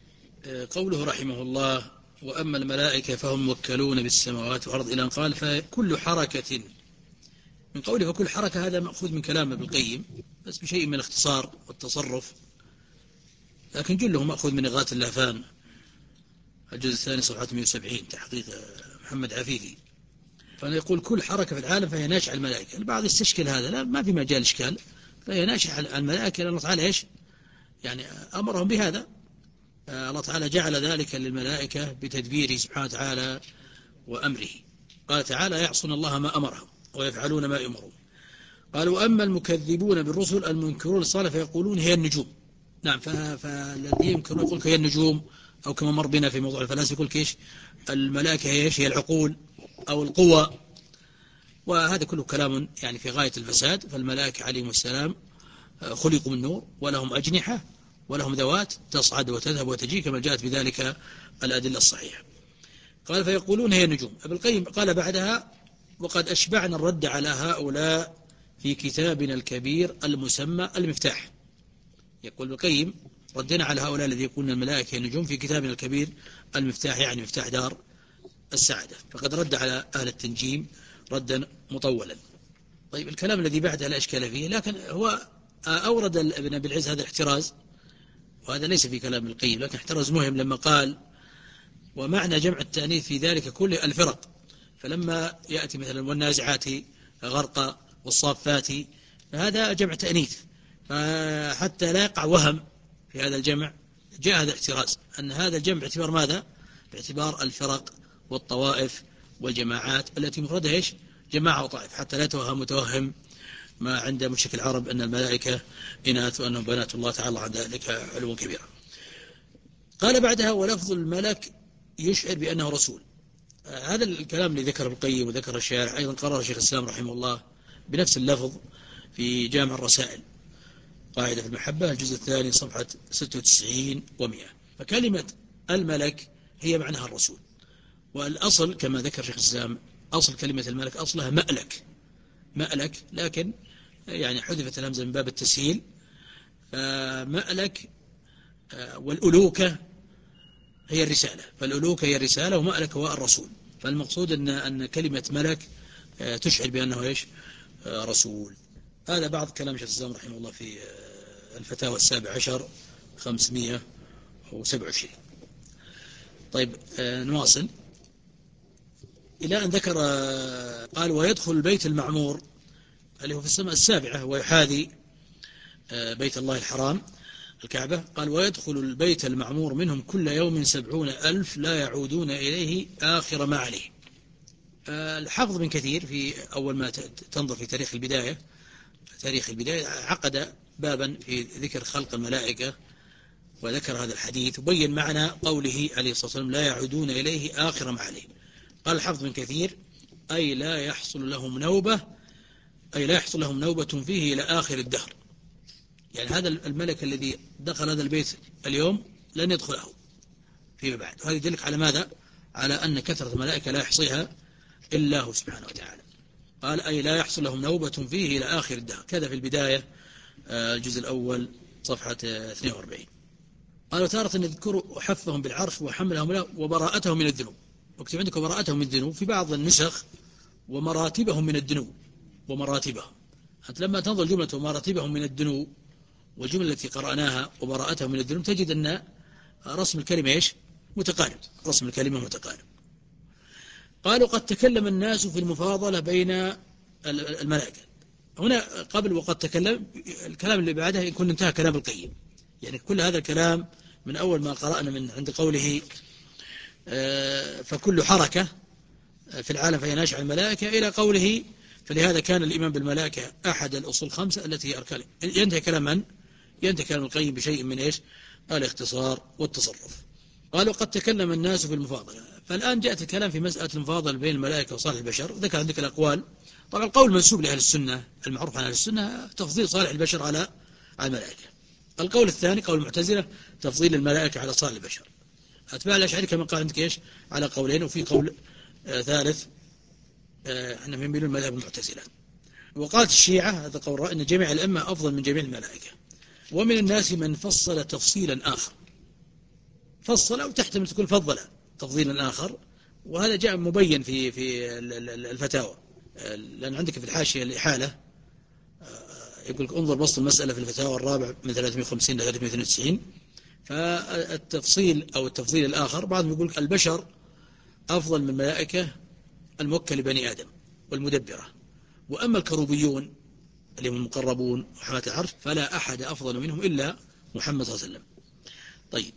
قوله رحمه الله: وأما الملائكة فهم موكلون بالسماوات والأرض، إلى أن قال: فكل حركة. من قوله فكل حركة هذا مأخوذ من كلام ابن القيم، بس بشيء من الاختصار والتصرف، لكن جله مأخوذ من إغاثة اللافان الجزء الثاني صفحة مئة وسبعين تحقيق محمد عفيفي. فأنا يقول كل حركة في العالم فهي ناشئة الملائكة. البعض يستشكل هذا، لا، ما في مجال إشكال، فهي ناشئة الملائكة، لأن الله تعالى إيش يعني أمرهم بهذا. الله تعالى جعل ذلك للملائكة بتدبيره سبحانه وتعالى وأمره. قال تعالى: يعصون الله ما أمرهم ويفعلون ما يؤمرون. قالوا: أما المكذبون بالرسل المنكرون الصالح فيقولون هي النجوم. نعم، فالذين ينكرون يقول هي النجوم، أو كما مر بنا في موضوع الفلاسفة يقول كيش الملائكة هي هي العقول أو القوى. وهذا كله كلام يعني في غاية الفساد. فالملائكة عليهم السلام خلقوا من نور، ولهم أجنحة، ولهم ذوات تصعد وتذهب وتجي، كما جاءت بذلك الأدلة الصحيحة. قال: فيقولون هي النجوم. ابن القيم قال بعدها: وقد أشبعنا الرد على هؤلاء في كتابنا الكبير المسمى المفتاح. يقول ابن القيم: ردنا على هؤلاء الذي يقولون الملائكة هي النجوم في كتابنا الكبير المفتاح، يعني مفتاح دار السعادة. فقد رد على أهل التنجيم ردا مطولا. طيب، الكلام الذي بعدها لا إشكال فيه، لكن هو أورد ابن أبي العز هذا الاحتراز، وهذا ليس في كلام ابن القيم، لكن احتراز مهم لما قال: ومعنى جمع التأنيث في ذلك كله الفرق. فلما يأتي مثلا والنازعات غرقا والصافات، فهذا جمع تأنيث، فحتى لا يقع وهم في هذا الجمع جاء هذا الاحتراز، أن هذا الجمع باعتبار ماذا؟ باعتبار الفرق والطوائف والجماعات التي مفردها إيش؟ جماعة وطائف، حتى لا يتوهم متوهم ما عند مشرك العرب أن الملائكة إناث وأنهم بنات الله تعالى عن ذلك علوا كبيرا. قال بعدها ولفظ الملك يشعر بأنه رسول. هذا الكلام اللي ذكر ابن القيم وذكر الشارح أيضا قرر شيخ الإسلام رحمه الله بنفس اللفظ في جامع الرسائل، قاعدة في المحبة الجزء الثاني صفحة ستة وتسعين ومئة. فكلمة الملك هي معناها الرسول، والأصل كما ذكر شيخ الإسلام أصل كلمة الملك أصلها مألك مألك لكن يعني حذفت الهمزة من باب التسهيل، فمألك والألوكة هي الرسالة، فالألوكة هي الرسالة ومألك هو الرسول. فالمقصود أن أن كلمة ملك تشعر بأنه إيش؟ رسول. هذا بعض كلام شيخ الإسلام رحمه الله في الفتاوى السابع عشر خمسمائة وسبعة وعشرين. طيب نواصل إلى أن ذكر قال ويدخل البيت المعمور اللي هو في السماء السابعة ويحاذي بيت الله الحرام الكعبة. قال ويدخل البيت المعمور منهم كل يوم سبعون ألف لا يعودون إليه آخر ما عليه. الحافظ بن كثير في أول ما تنظر في تاريخ البداية تاريخ البداية عقد بابا في ذكر خلق الملائكة وذكر هذا الحديث وبين معنى قوله عليه الصلاة والسلام لا يعودون إليه آخر ما عليه. قال الحافظ بن كثير أي لا يحصل لهم نوبة أي لا يحصل لهم نوبة فيه إلى آخر الدهر. يعني هذا الملك الذي دخل هذا البيت اليوم لن يدخله فيما بعد. وهذا يدلك على ماذا؟ على أن كثرة الملائكة لا يحصيها إلا هو سبحانه وتعالى. قال أي لا يحصل لهم نوبة فيه إلى آخر الدهر. كذا في البداية الجزء الأول صفحة اثنين وأربعين. قالوا تارة يذكر حفهم بالعرش وحملهم له وبراءتهم من الذنوب. واكتب عندك وبراءتهم من الذنوب في بعض النسخ ومراتبهم من الذنوب ومراتبهم. أنت لما تنظر جملة ومراتبهم من الذنوب والجملة التي قرأناها وبراءتهم من الذنوب تجد أن رسم الكلمة إيش؟ متقارب. رسم الكلمة متقارب. قالوا قد تكلم الناس في المفاضلة بين الملائكة. هنا قبل وقد تكلم الكلام اللي بعده يكون انتهى كلام القيم. يعني كل هذا الكلام من أول ما قرأنا من عند قوله فكل حركة في العالم فهي ناشئة الملائكة إلى قوله فلهذا كان الإيمان بالملائكة أحد الأصول الخمسة التي هي أركان. ينتهي كلام من؟ ينتهي كلام القيم بشيء من إيش؟ الاختصار والتصرف. قالوا قد تكلم الناس في المفاضلة. فالآن جاءت الكلام في مسألة المفاضلة بين الملائكة وصالح البشر. ذكر عندك الأقوال. طبعا القول منسوب لأهل السنة المعروف عن أهل السنة تفضيل صالح البشر على الملائكة. القول الثاني قول المعتزلة تفضيل الملائكة على صالح البشر. أتباع الأشعري كما قال عندك إيش؟ على قولين. وفي قول آه ثالث احنا آه يميلون مذهب المعتزلة. وقالت الشيعة هذا قول رأي أن جميع الأئمة أفضل من جميع الملائكة. ومن الناس من فصل تفصيلا آخر. فصل أو تحتمل تكون فضل تفضيلا آخر. وهذا جاء مبين في في الفتاوى. لأن عندك في الحاشية الإحالة يقول لك انظر بسط المسألة في الفتاوى الرابع من ثلاثمائة وخمسين إلى ثلاثمائة واثنين وتسعين. فالتفصيل أو التفضيل الآخر بعضهم يقول لك البشر أفضل من الملائكة الموكل بني آدم والمدبرة. وأما الكروبيون اللي هم المقربون وحماة العرش فلا أحد أفضل منهم إلا محمد صلى الله عليه وسلم. طيب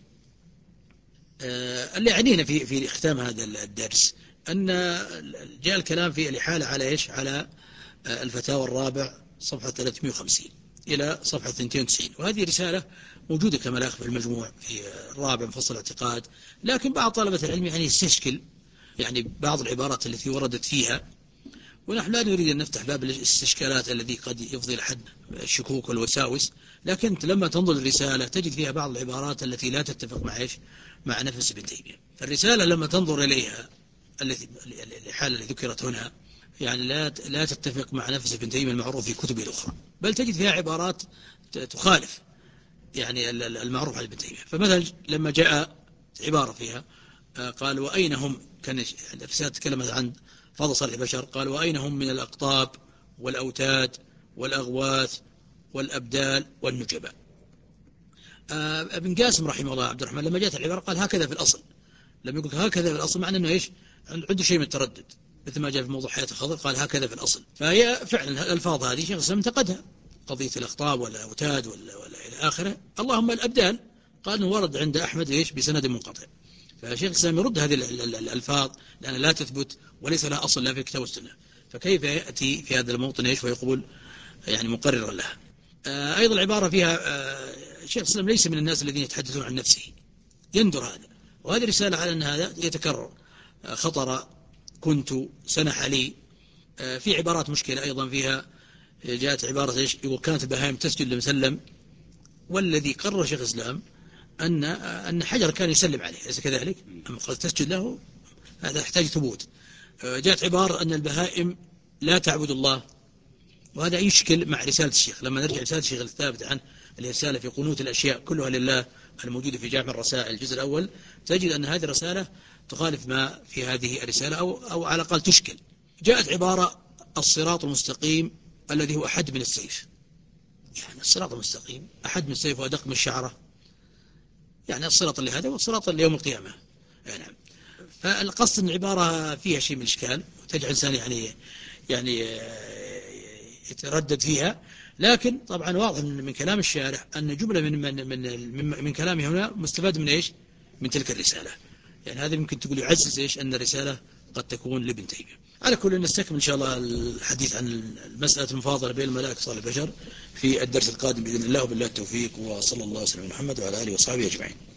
اللي يعنينا في في ختام هذا الدرس أن جاء الكلام في الإحالة على إيش؟ على الفتاوى الرابع صفحة ثلاثمائة وخمسين إلى صفحة اثنين وتسعين. وهذه رسالة موجودة كما لا في المجموع في الرابع مفصل الاعتقاد. لكن بعض طلبة العلم يعني يستشكل يعني بعض العبارات التي وردت فيها. ونحن لا نريد أن نفتح باب الاستشكالات الذي قد يفضي لحد الشكوك والوساوس. لكن لما تنظر الرسالة تجد فيها بعض العبارات التي لا تتفق مع إيش؟ مع نفس ابن تيمية. فالرسالة لما تنظر إليها التي الحالة التي ذكرت هنا يعني لا لا تتفق مع نفس ابن تيمية المعروف في كتبه الأخرى، بل تجد فيها عبارات تخالف يعني المعروف عن ابن تيمية. فمثلا لما جاء عبارة فيها قال وأين هم، كان الرسالة تكلمت عن فضل صالح البشر، قال وأين هم من الأقطاب والأوتاد والأغواث والأبدال والنجباء. ابن قاسم رحمه الله عبد الرحمن لما جاءت العبارة قال هكذا في الأصل. لما يقول هكذا في الأصل معنى أنه إيش؟ عنده شيء من التردد، مثل ما جاء في موضوع حياة الخضر قال هكذا في الأصل. فهي فعلا الألفاظ هذه شيخ الإسلام انتقدها، قضية الأخطاب والأوتاد ولا, ولا إلى آخره. اللهم الأبدال قال أنه ورد عند أحمد إيش؟ بسند منقطع. فشيخ الإسلام يرد هذه الألفاظ لأنها لا تثبت وليس لها أصل لا في الكتاب والسنة. فكيف يأتي في هذا الموطن إيش ويقول يعني مقررا لها. أيضا العبارة فيها شيخ الإسلام ليس من الناس الذين يتحدثون عن نفسه، يندر هذا، وهذه رسالة على أن هذا يتكرر. خطر، كنت، سنح لي. في عبارات مشكلة أيضا فيها، جاءت عبارة إيش؟ يقول كانت البهائم تسجد لمسلم، والذي قرر شيخ الإسلام أن أن حجر كان يسلم عليه، أليس كذلك؟ أما قال تسجد له، هذا يحتاج ثبوت. جاءت عبارة أن البهائم لا تعبد الله، وهذا يشكل مع رسالة الشيخ. لما نرجع رسالة الشيخ الثابت عن الرسالة في قنوت الأشياء كلها لله الموجودة في جامع الرسائل الجزء الأول، تجد أن هذه الرسالة تخالف ما في هذه الرسالة، أو, أو على الأقل تشكل. جاءت عبارة الصراط المستقيم الذي هو أحد من السيف، يعني الصراط المستقيم أحد من السيف وأدق من الشعرة، يعني الصراط اللي هذا والصراط اللي يوم القيامة. يعني فالقصد أن العبارة فيها شيء من الإشكال، وتجعل الإنسان يعني يعني يتردد فيها. لكن طبعا واضح من كلام الشارح أن جملة من من من, من كلامه هنا مستفاد من إيش؟ من تلك الرسالة. يعني هذا يمكن تقول يعزز إيش؟ أن الرسالة قد تكون لابن تيمية. على كل نستكمل إن شاء الله الحديث عن مسألة المفاضلة بين الملائكة وصالح البشر في الدرس القادم بإذن الله، وبالله التوفيق، وصلى الله وسلم على محمد وعلى آله وصحبه أجمعين.